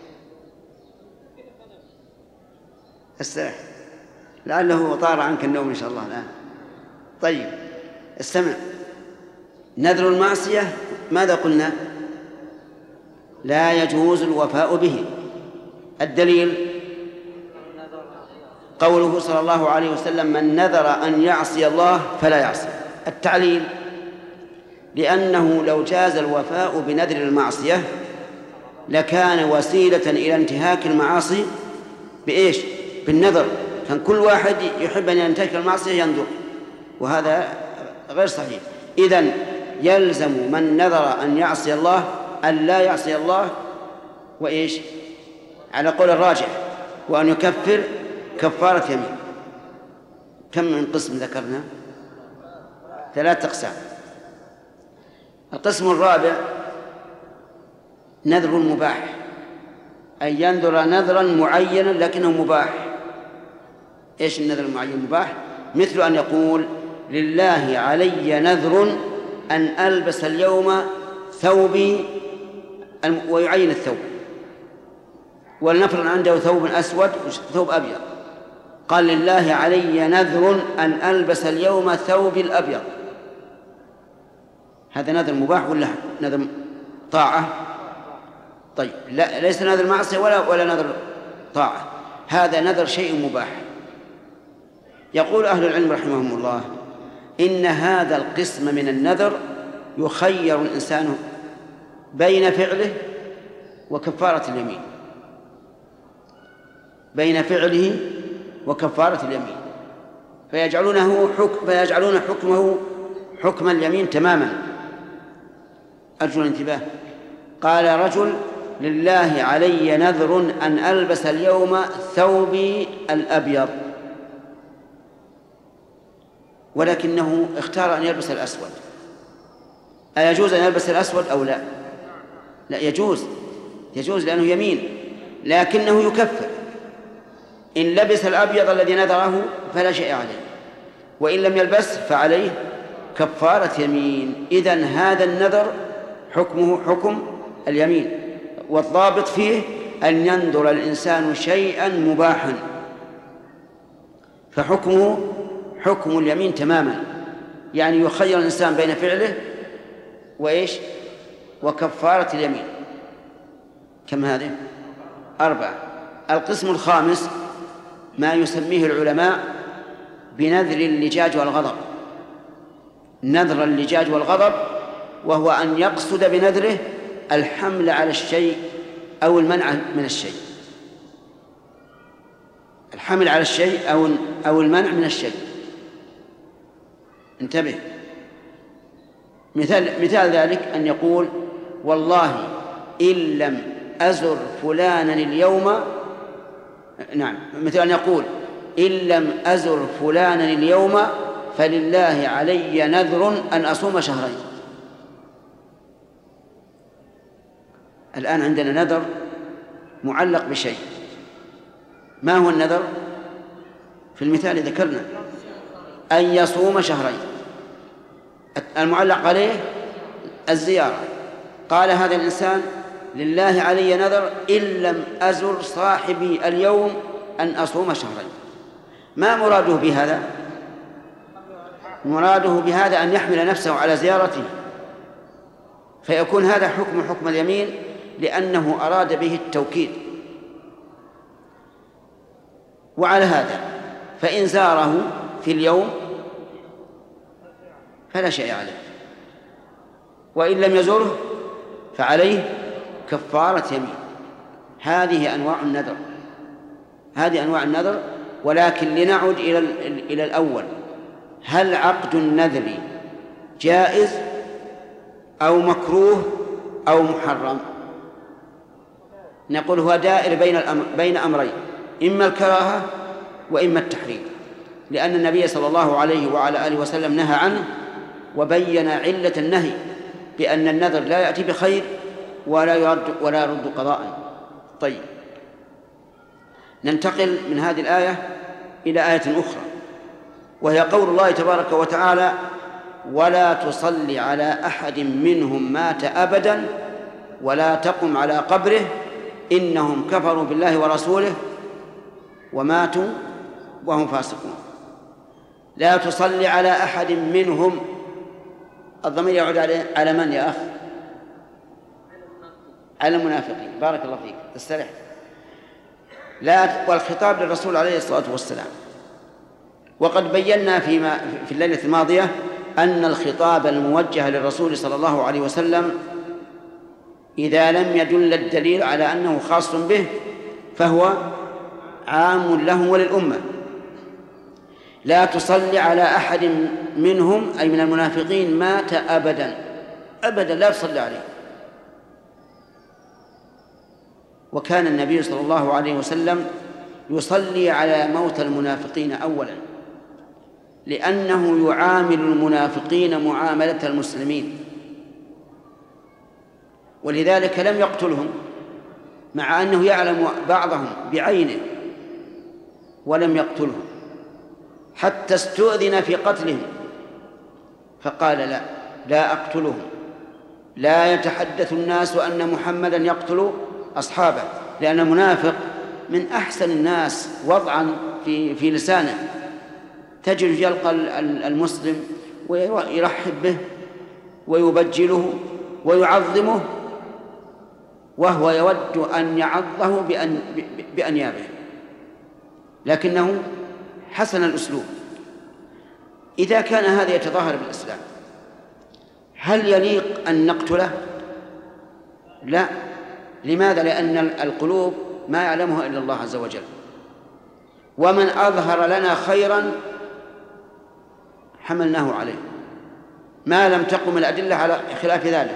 استرح، لعله طار عنك النوم إن شاء الله الآن. طيب، استمع. نذر المعصية ماذا قلنا؟ لا يجوز الوفاء به. الدليل قوله صلى الله عليه وسلم: من نذر أن يعصي الله فلا يعصي. التعليل: لأنه لو جاز الوفاء بنذر المعصية لكان وسيلة إلى انتهاك المعاصي بإيش؟ بالنذر. كان كل واحد يحب أن ينتهك المعصية ينذر، وهذا غير صحيح. إذن يلزم من نذر أن يعصي الله أن لا يعصي الله، وإيش؟ على قول الراجح، وأن يكفر كفارة يمين. كم من قسم ذكرنا؟ ثلاث أقسام. القسم الرابع نذر مباح، أي ينذر نذرا معينا لكنه مباح، إيش النذر المعين مباح؟ مثل أن يقول لله علي نذر أن ألبس اليوم ثوبي، ويعين الثوب، ولنفرض عنده ثوب أسود وثوب أبيض، قال لله علي نذر أن ألبس اليوم ثوبي الأبيض، هذا نذر مباح ولا نذر طاعة؟ طيب لا، ليس نذر معصية ولا ولا نذر طاعة، هذا نذر شيء مباح. يقول أهل العلم رحمهم الله إن هذا القسم من النذر يخير الإنسان بين فعله وكفارة اليمين، بين فعله وكفارة اليمين، فيجعلونه حكم فيجعلون حكمه حكم اليمين تماما. أرجو الانتباه. قال رجل لله علي نذر أن ألبس اليوم ثوبي الأبيض، ولكنه اختار أن يلبس الأسود، أيجوز أن يلبس الأسود أو لا؟ لا، يجوز، يجوز لأنه يمين، لكنه يكفر. إن لبس الأبيض الذي نذره فلا شيء عليه، وإن لم يلبس فعليه كفارة يمين. إذن هذا النذر حكمه حكم اليمين، والضابط فيه أن ينذر الإنسان شيئا مباحا، فحكمه حكم اليمين تماما، يعني يخير الإنسان بين فعله وإيش وكفارة اليمين. كم هذه؟ أربعة. القسم الخامس ما يسميه العلماء بنذر اللجاج والغضب، نذر اللجاج والغضب، وهو أن يقصد بنذره الحمل على الشيء أو المنع من الشيء، الحمل على الشيء أو أو المنع من الشيء. انتبه. مثال مثال ذلك أن يقول والله إن لم أزر فلانا اليوم، نعم، مثل أن يقول إن لم أزر فلانا اليوم فلله علي نذر أن أصوم شهرين. الآن عندنا نذر معلق بشيء، ما هو النذر؟ في المثال ذكرنا أن يصوم شهرين، المعلق عليه الزيارة. قال هذا الإنسان لله علي نذر إن لم أزر صاحبي اليوم أن أصوم شهرين. ما مراده بهذا؟ مراده بهذا أن يحمل نفسه على زيارته، فيكون هذا حكم حكم اليمين لأنه أراد به التوكيد. وعلى هذا فإن زاره في اليوم فلا شيء عليه، وإن لم يزره فعليه كفارة يمين. هذه أنواع النذر، هذه أنواع النذر. ولكن لنعد إلى إلى الأول، هل عقد النذر جائز أو مكروه أو محرم؟ نقول هو دائر بين الأمر بين أمرين، إما الكراهة وإما التحريم، لأن النبي صلى الله عليه وعلى آله وسلم نهى عنه وبين علة النهي بأن النذر لا يأتي بخير ولا يرد ولا يرد قضاء. طيب، ننتقل من هذه الآية إلى آية أخرى، وهي قول الله تبارك وتعالى ولا تصل على أحد منهم مات أبدا ولا تقم على قبره إنهم كفروا بالله ورسوله وماتوا وهم فاسقون. لا تصلي على أحد منهم، الضمير يعود على من يا أخ؟ على المنافقين. بارك الله فيك، استرح. لا، والخطاب للرسول عليه الصلاة والسلام. وقد بينا فيما في الليلة الماضية أن الخطاب الموجه للرسول صلى الله عليه وسلم إذا لم يدل الدليل على أنه خاص به فهو عام له وللأمة. لا تصلي على أحد منهم أي من المنافقين مات أبدا، أبدا لا تصلي عليه. وكان النبي صلى الله عليه وسلم يصلي على موت المنافقين أولا، لأنه يعامل المنافقين معاملة المسلمين، ولذلك لم يقتلهم مع أنه يعلم بعضهم بعينه ولم يقتلهم، حتى استؤذن في قتلهم فقال لا لا أقتلهم، لا يتحدث الناس أن محمدا يقتل أصحابه، لأن المنافق من أحسن الناس وضعا في في لسانه، تجد يلقى المسلم ويرحب به ويبجله ويعظمه وهو يود أن يعظه بأن بأنيابه، لكنه حسن الأسلوب. إذا كان هذا يتظاهر بالإسلام هل يليق أن نقتله؟ لا. لماذا؟ لأن القلوب ما يعلمها إلا الله عز وجل، ومن أظهر لنا خيرا حملناه عليه ما لم تقم الأدلة على خلاف ذلك.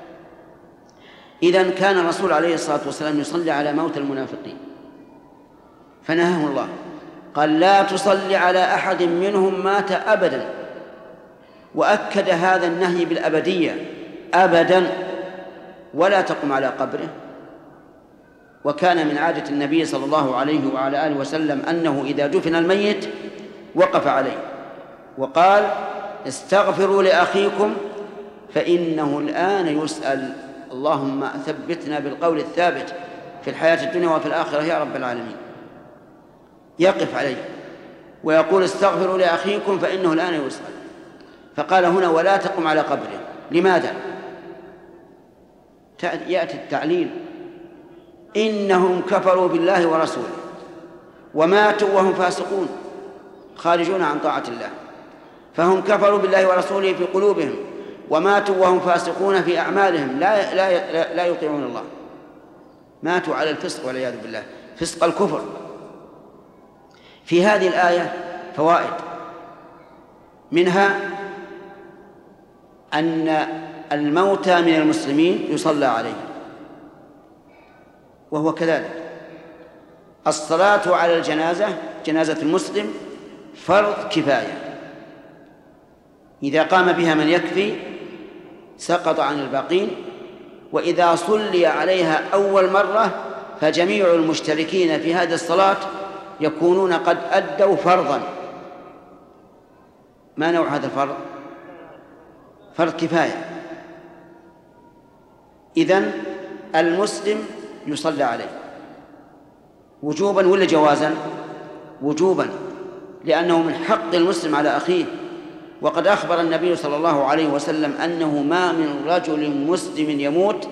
إذن كان الرسول عليه الصلاة والسلام يصلي على موت المنافقين فنهاه الله، قال لا تصلي على أحد منهم مات أبدا، وأكد هذا النهي بالأبدية أبدا، ولا تقم على قبره. وكان من عادة النبي صلى الله عليه وعلى آله وسلم أنه إذا دفن الميت وقف عليه وقال استغفروا لأخيكم فإنه الآن يسأل، اللهم ثبتنا بالقول الثابت في الحياة الدنيا وفي الآخرة يا رب العالمين. يقف عليه ويقول استغفروا لأخيكم فإنه الآن يسأل. فقال هنا ولا تقم على قبره. لماذا؟ يأتي التعليل إنهم كفروا بالله ورسوله وماتوا وهم فاسقون خارجون عن طاعة الله، فهم كفروا بالله ورسوله في قلوبهم وماتوا وهم فاسقون في أعمالهم، لا, لا, لا, لا يطيعون الله، ماتوا على الفسق والعياذ بالله، فسق الكفر. في هذه الآية فوائد، منها أن الموتى من المسلمين يصلى عليه، وهو كذلك. الصلاة على الجنازة جنازة المسلم فرض كفاية، إذا قام بها من يكفي سقط عن الباقين، وإذا صلي عليها أول مرة فجميع المشتركين في هذه الصلاة يكونون قد أدوا فرضا. ما نوع هذا الفرض؟ فرض كفاية. إذن المسلم يصلى عليه وجوبا ولا جوازا؟ وجوبا، لأنه من حق المسلم على أخيه. وقد أخبر النبي صلى الله عليه وسلم أنه ما من رجل مسلم يموت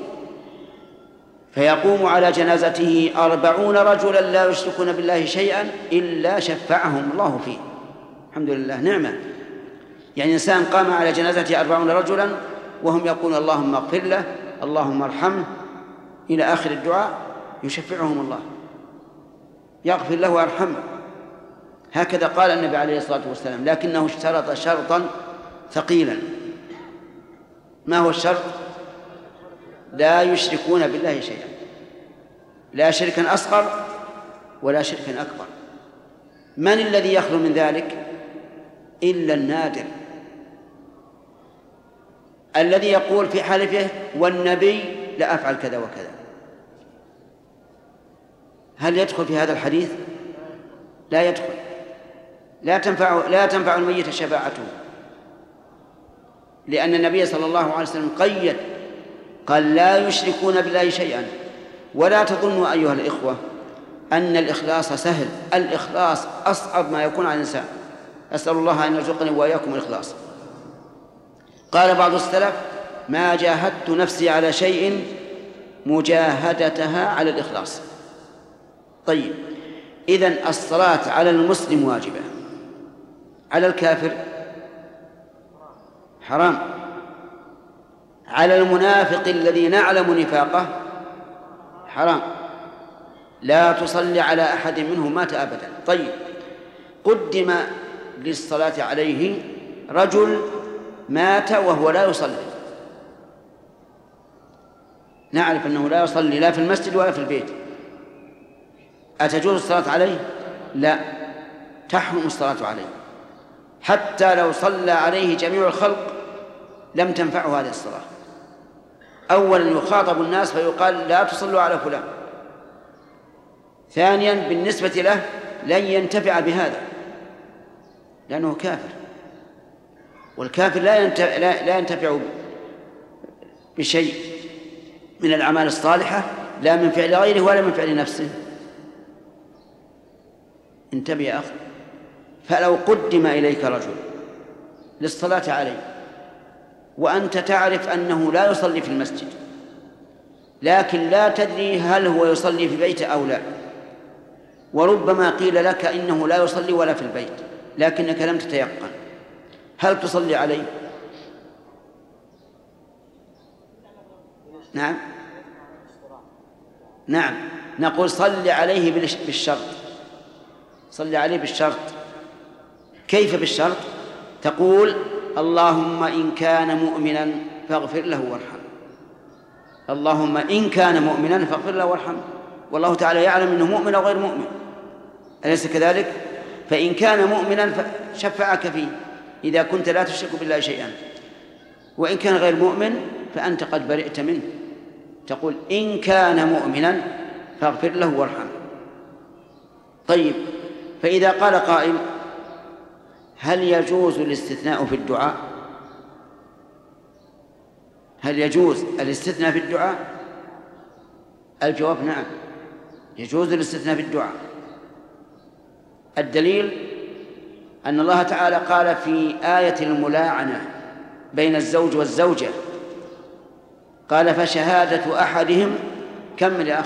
فيقوم على جنازته أربعون رجلا لا يشركون بالله شيئا إلا شفعهم الله فيه. الحمد لله، نعمة. يعني إنسان قام على جنازته أربعون رجلا وهم يقولون اللهم اغفر له اللهم ارحمه إلى آخر الدعاء، يشفعهم الله، يغفر له ويرحمه. هكذا قال النبي عليه الصلاة والسلام، لكنه اشترط شرطا ثقيلا. ما هو الشرط؟ لا يشركون بالله شيئا، لا شركا أصغر ولا شركا أكبر. من الذي يخلو من ذلك؟ إلا النادر، الذي يقول في حلفه والنبي لا أفعل كذا وكذا. هل يدخل في هذا الحديث؟ لا يدخل. لا تنفع لا تنفع الميت شفاعته، لأن النبي صلى الله عليه وسلم قيد، قال لا يشركون بالله شيئا. ولا تظنوا أيها الإخوة أن الإخلاص سهل، الإخلاص أصعب ما يكون على الإنسان. أسأل الله أن يرزقني وإياكم الإخلاص. قال بعض السلف ما جاهدت نفسي على شيء مجاهدتها على الإخلاص. طيب، إذن الصلاة على المسلم واجبة، على الكافر حرام، على المنافق الذي نعلم نفاقه حرام، لا تصلي على أحد منهم مات أبدا. طيب، قدم للصلاة عليه رجل مات وهو لا يصلي، نعرف أنه لا يصلي لا في المسجد ولا في البيت، أتجوز الصلاة عليه؟ لا، تحرم الصلاة عليه، حتى لو صلى عليه جميع الخلق لم تنفعه هذه الصلاة. أولا يخاطب الناس فيقال لا تصلوا على فلان، ثانيا بالنسبة له لن ينتفع بهذا، لأنه كافر، والكافر لا ينتفع, لا ينتفع بشيء من الأعمال الصالحة، لا من فعل غيره ولا من فعل نفسه. انتبه يا أخي. فلو قدم إليك رجل للصلاة عليه وأنت تعرف أنه لا يصلي في المسجد، لكن لا تدري هل هو يصلي في بيته أو لا، وربما قيل لك إنه لا يصلي ولا في البيت لكنك لم تتيقن، هل تصلي عليه؟ نعم نعم نقول صلي عليه بالشرط، صلي عليه بالشرط. كيف بالشرط؟ تقول اللهم إن كان مؤمنا فاغفر له وارحمه، اللهم إن كان مؤمنا فاغفر له وارحمه، والله تعالى يعلم أنه مؤمن أو غير مؤمن، أليس كذلك؟ فإن كان مؤمنا شفعك فيه إذا كنت لا تشرك بالله شيئا، وإن كان غير مؤمن فأنت قد برئت منه، تقول إن كان مؤمنا فاغفر له وارحمه. طيب، فإذا قال قائل هل يجوز الاستثناء في الدعاء؟ هل يجوز الاستثناء في الدعاء؟ الجواب نعم، يجوز الاستثناء في الدعاء. الدليل أن الله تعالى قال في آية الملاعنة بين الزوج والزوجة، قال فشهادة أحدهم، كمل يا أخي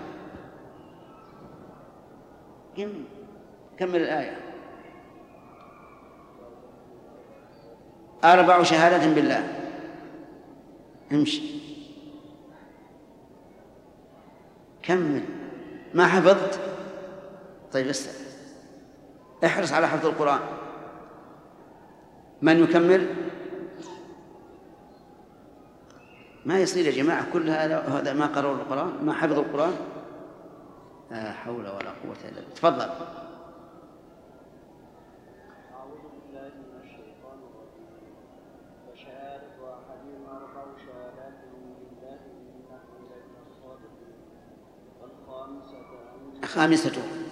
كمل الآية، أربع شهادة بالله، امشي كمل، ما حفظت؟ طيب اسأل، احرص على حفظ القرآن. من يكمل؟ ما يصير يا جماعة كل هذا هذا ما قرأوا القرآن، ما حفظوا القرآن. لا حول ولا قوة إلا بالله. تفضل. خامسة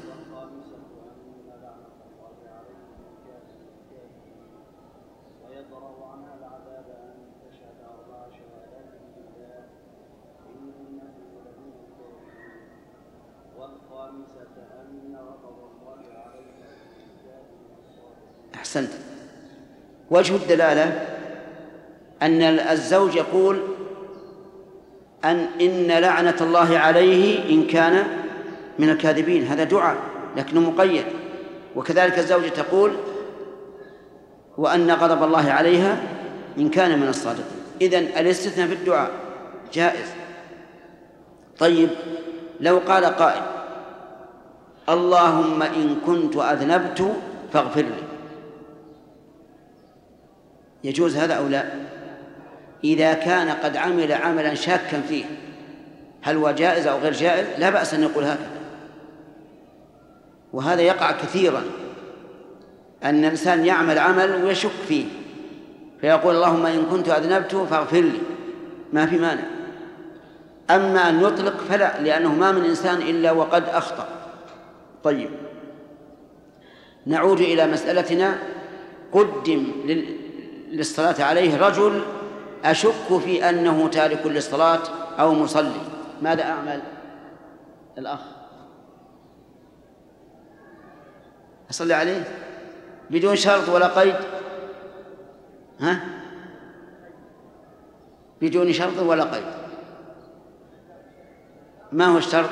أحسنت. وجه الدلالة أن الزوج يقول أن إن لعنة الله عليه إن كان من الكاذبين، هذا دعاء لكنه مقيد. وكذلك الزوجة تقول وأن غضب الله عليها إن كان من الصادقين. إذن الاستثناء في الدعاء جائز. طيب، لو قال قائل اللهم إن كنت أذنبت فاغفر لي، يجوز هذا أو لا؟ إذا كان قد عمل عملا شاكا فيه هل هو جائز أو غير جائز لا بأس أن يقول هكذا. وهذا يقع كثيرا، أن الإنسان يعمل عمل ويشك فيه فيقول اللهم إن كنت أذنبت فاغفر لي، ما في مانع. أما أن يطلق فلا، لأنه ما من إنسان إلا وقد أخطأ. طيب، نعود إلى مسألتنا. قدم للصلاة عليه رجل أشك في أنه تارك للصلاة أو مصلي، ماذا أعمل؟ الأخ أصلي عليه بدون شرط ولا قيد؟ ها؟ بدون شرط ولا قيد. ما هو الشرط؟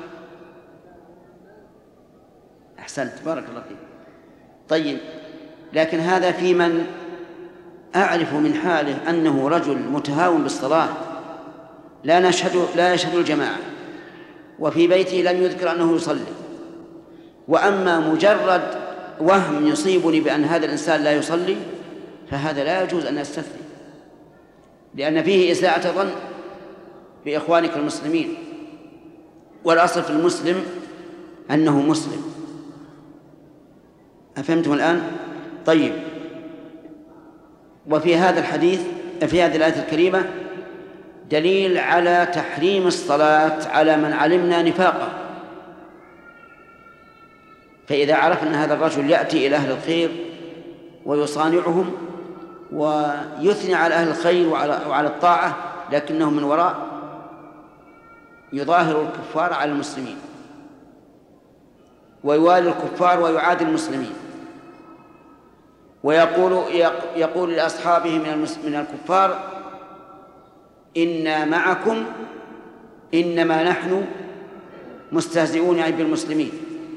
أحسنت، بارك الله فيك. طيب، لكن هذا في من أعرف من حاله أنه رجل متهاون بالصلاة، لا نشهد لا يشهد الجماعة، وفي بيته لم يذكر أنه يصلي. وأما مجرد وهم يصيبني بأن هذا الإنسان لا يصلي فهذا لا يجوز أن أستثني، لأن فيه إساءة ظن بإخوانك المسلمين، والأصل في المسلم أنه مسلم. أفهمتم الآن؟ طيب، وفي هذا الحديث في هذه الآية الكريمة دليل على تحريم الصلاة على من علمنا نفاقه. فإذا عرفنا أن هذا الرجل يأتي إلى أهل الخير ويصانعهم ويثني على أهل الخير وعلى, وعلى الطاعة، لكنه من وراء يظاهر الكفار على المسلمين ويوالي الكفار ويعادي المسلمين، ويقول يقول لأصحابه من الكفار: إنا معكم إنما نحن مستهزئون يعني بالمسلمين.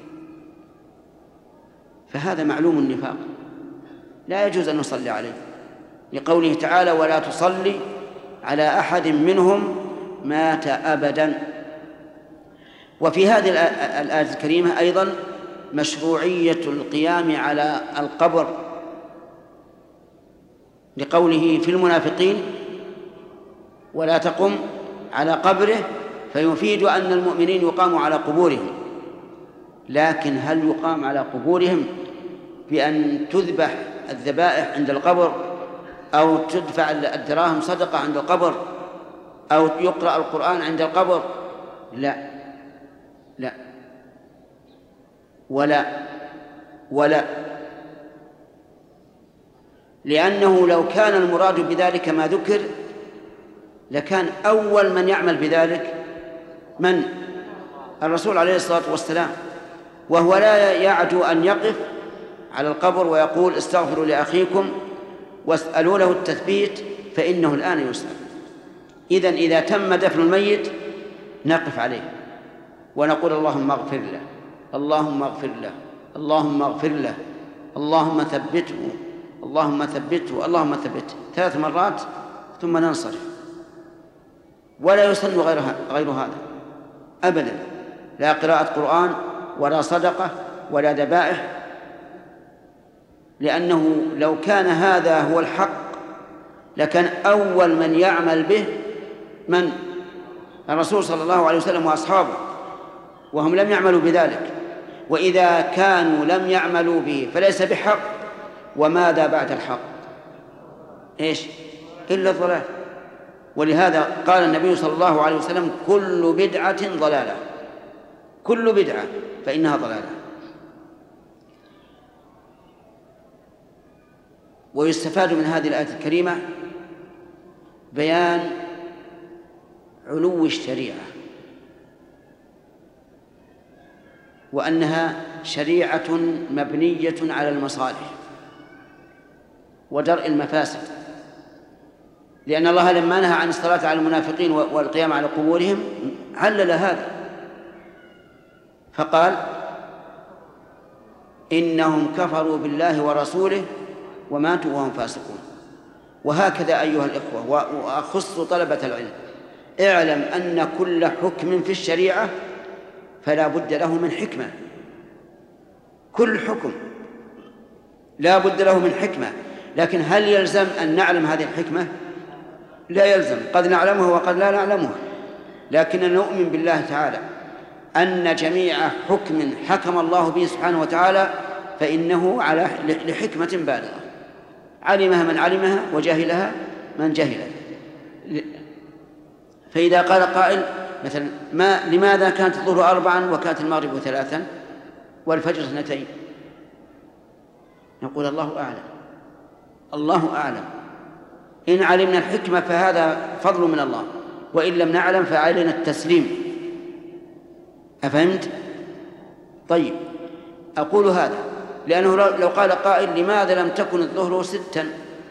فهذا معلوم النفاق، لا يجوز أن نصلي عليه، لقوله تعالى: ولا تصلي على أحد منهم مات أبدا. وفي هذه الآية الكريمة أيضا مشروعية القيام على القبر، لقوله في المنافقين: ولا تقم على قبره، فيفيد أن المؤمنين يقاموا على قبورهم. لكن هل يقام على قبورهم بأن تذبح الذبائح عند القبر، أو تدفع الدراهم صدقة عند القبر، أو يقرأ القرآن عند القبر؟ لا لا ولا ولا لأنه لو كان المراد بذلك ما ذكر لكان أول من يعمل بذلك من؟ الرسول عليه الصلاة والسلام، وهو لا يعدو أن يقف على القبر ويقول: استغفروا لأخيكم واسألوا له التثبيت فإنه الآن يسأل. إذن إذا تم دفن الميت نقف عليه ونقول: اللهم اغفر له، اللهم اغفر له، اللهم اغفر له، اللهم ثبته، اللهم ثبته، اللهم ثبته، ثلاث مرات، ثم ننصرف. ولا يسن غير هذا أبدا، لا قراءة قرآن ولا صدقة ولا ذبائح، لأنه لو كان هذا هو الحق لكان أول من يعمل به من؟ الرسول صلى الله عليه وسلم وأصحابه، وهم لم يعملوا بذلك. وإذا كانوا لم يعملوا به فليس بحق، وماذا بعد الحق؟ إيش؟ إلا الضلال. ولهذا قال النبي صلى الله عليه وسلم: كل بدعة ضلالة، كل بدعة فإنها ضلالة. ويستفاد من هذه الآية الكريمة بيان علو الشريعة، وأنها شريعة مبنية على المصالح ودرء المفاسد، لأن الله لما نهى عن الصلاة على المنافقين والقيام على قبورهم علل هذا فقال: إنهم كفروا بالله ورسوله وماتوا وهم فاسقون. وهكذا أيها الإخوة، وأخص طلبة العلم، اعلم أن كل حكم في الشريعة فلا بد له من حكمة، كل حكم لا بد له من حكمة. لكن هل يلزم أن نعلم هذه الحكمة؟ لا يلزم، قد نعلمها وقد لا نعلمها، لكن نؤمن بالله تعالى أن جميع حكم حكم الله به سبحانه وتعالى فإنه على لحكمة بالغة، علمها من علمها وجهلها من جهلها. فإذا قال قائل مثلا: ما لماذا كانت الظهر أربعا وكانت المغرب ثلاثا والفجر اثنتين؟ نقول: الله أعلم، الله أعلم. إن علمنا الحكمة فهذا فضل من الله، وإن لم نعلم فعلينا التسليم. أفهمت؟ طيب، أقول هذا لأنه لو قال قائل: لماذا لم تكن الظهر ستا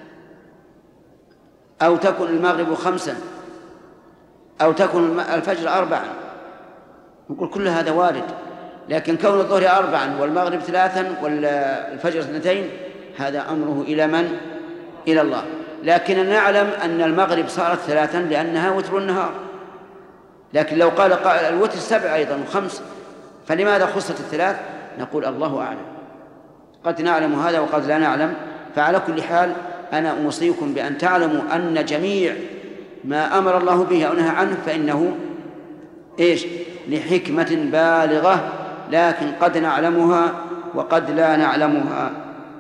أو تكن المغرب خمسا أو تكن الفجر أربعا؟ نقول: كل هذا وارد، لكن كون الظهر أربعا والمغرب ثلاثا والفجر اثنتين هذا أمره إلى من؟ إلى الله. لكن نعلم أن المغرب صارت ثلاثا لأنها وتر النهار، لكن لو قال قائل: الوتر سبع أيضا وخمس، فلماذا خصت الثلاث؟ نقول: الله أعلم، قد نعلم هذا وقد لا نعلم. فعلى كل حال أنا أوصيكم بأن تعلموا أن جميع ما أمر الله به أو نهى عنه فإنه إيش؟ لحكمة بالغة، لكن قد نعلمها وقد لا نعلمها.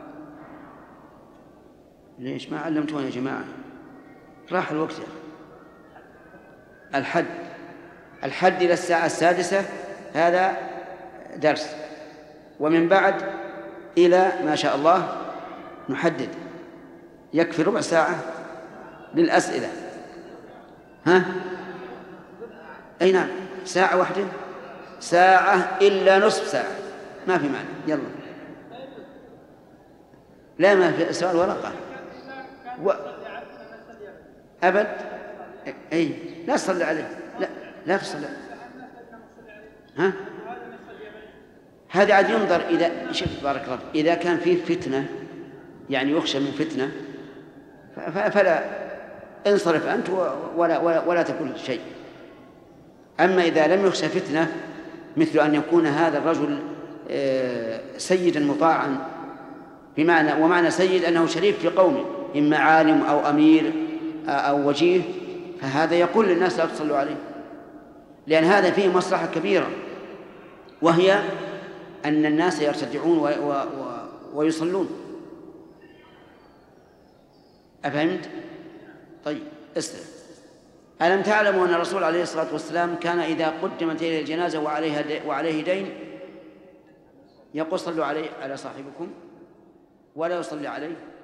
ليش ما علمتون يا جماعة؟ راح الوقت. الحد الحد إلى الساعة السادسة هذا درس، ومن بعد إلى ما شاء الله نحدد، يكفي ربع ساعة للأسئلة. ها؟ أي نعم، ساعة واحدة، ساعة إلا نصف ساعة، ما في معنى. يلا. لا، ما في سؤال ورقة و... أبد. أي لا تصلي عليه، لا لا تصلي. ها؟ هذا عاد ينظر إذا شفت بارك الله إذا كان فيه فتنة، يعني يخشى من فتنة، فلا انصرف أنت ولا, ولا, ولا تقول شيء. أما إذا لم يخشى فتنة، مثل أن يكون هذا الرجل سيدا مطاعا، بمعنى ومعنى سيد أنه شريف في قومه، إما عالم أو أمير أو وجيه، فهذا يقول للناس لا تصلوا عليه، لأن هذا فيه مصلحة كبيرة، وهي أن الناس يرتدعون و... و... و... ويصلون. أفهمت؟ طيب اسأل. ألم تعلموا أن الرسول عليه الصلاة والسلام كان إذا قدمت إليه الجنازة وعليها دي... وعليه دين يقول صلوا عليه على صاحبكم ولا يصلي عليه؟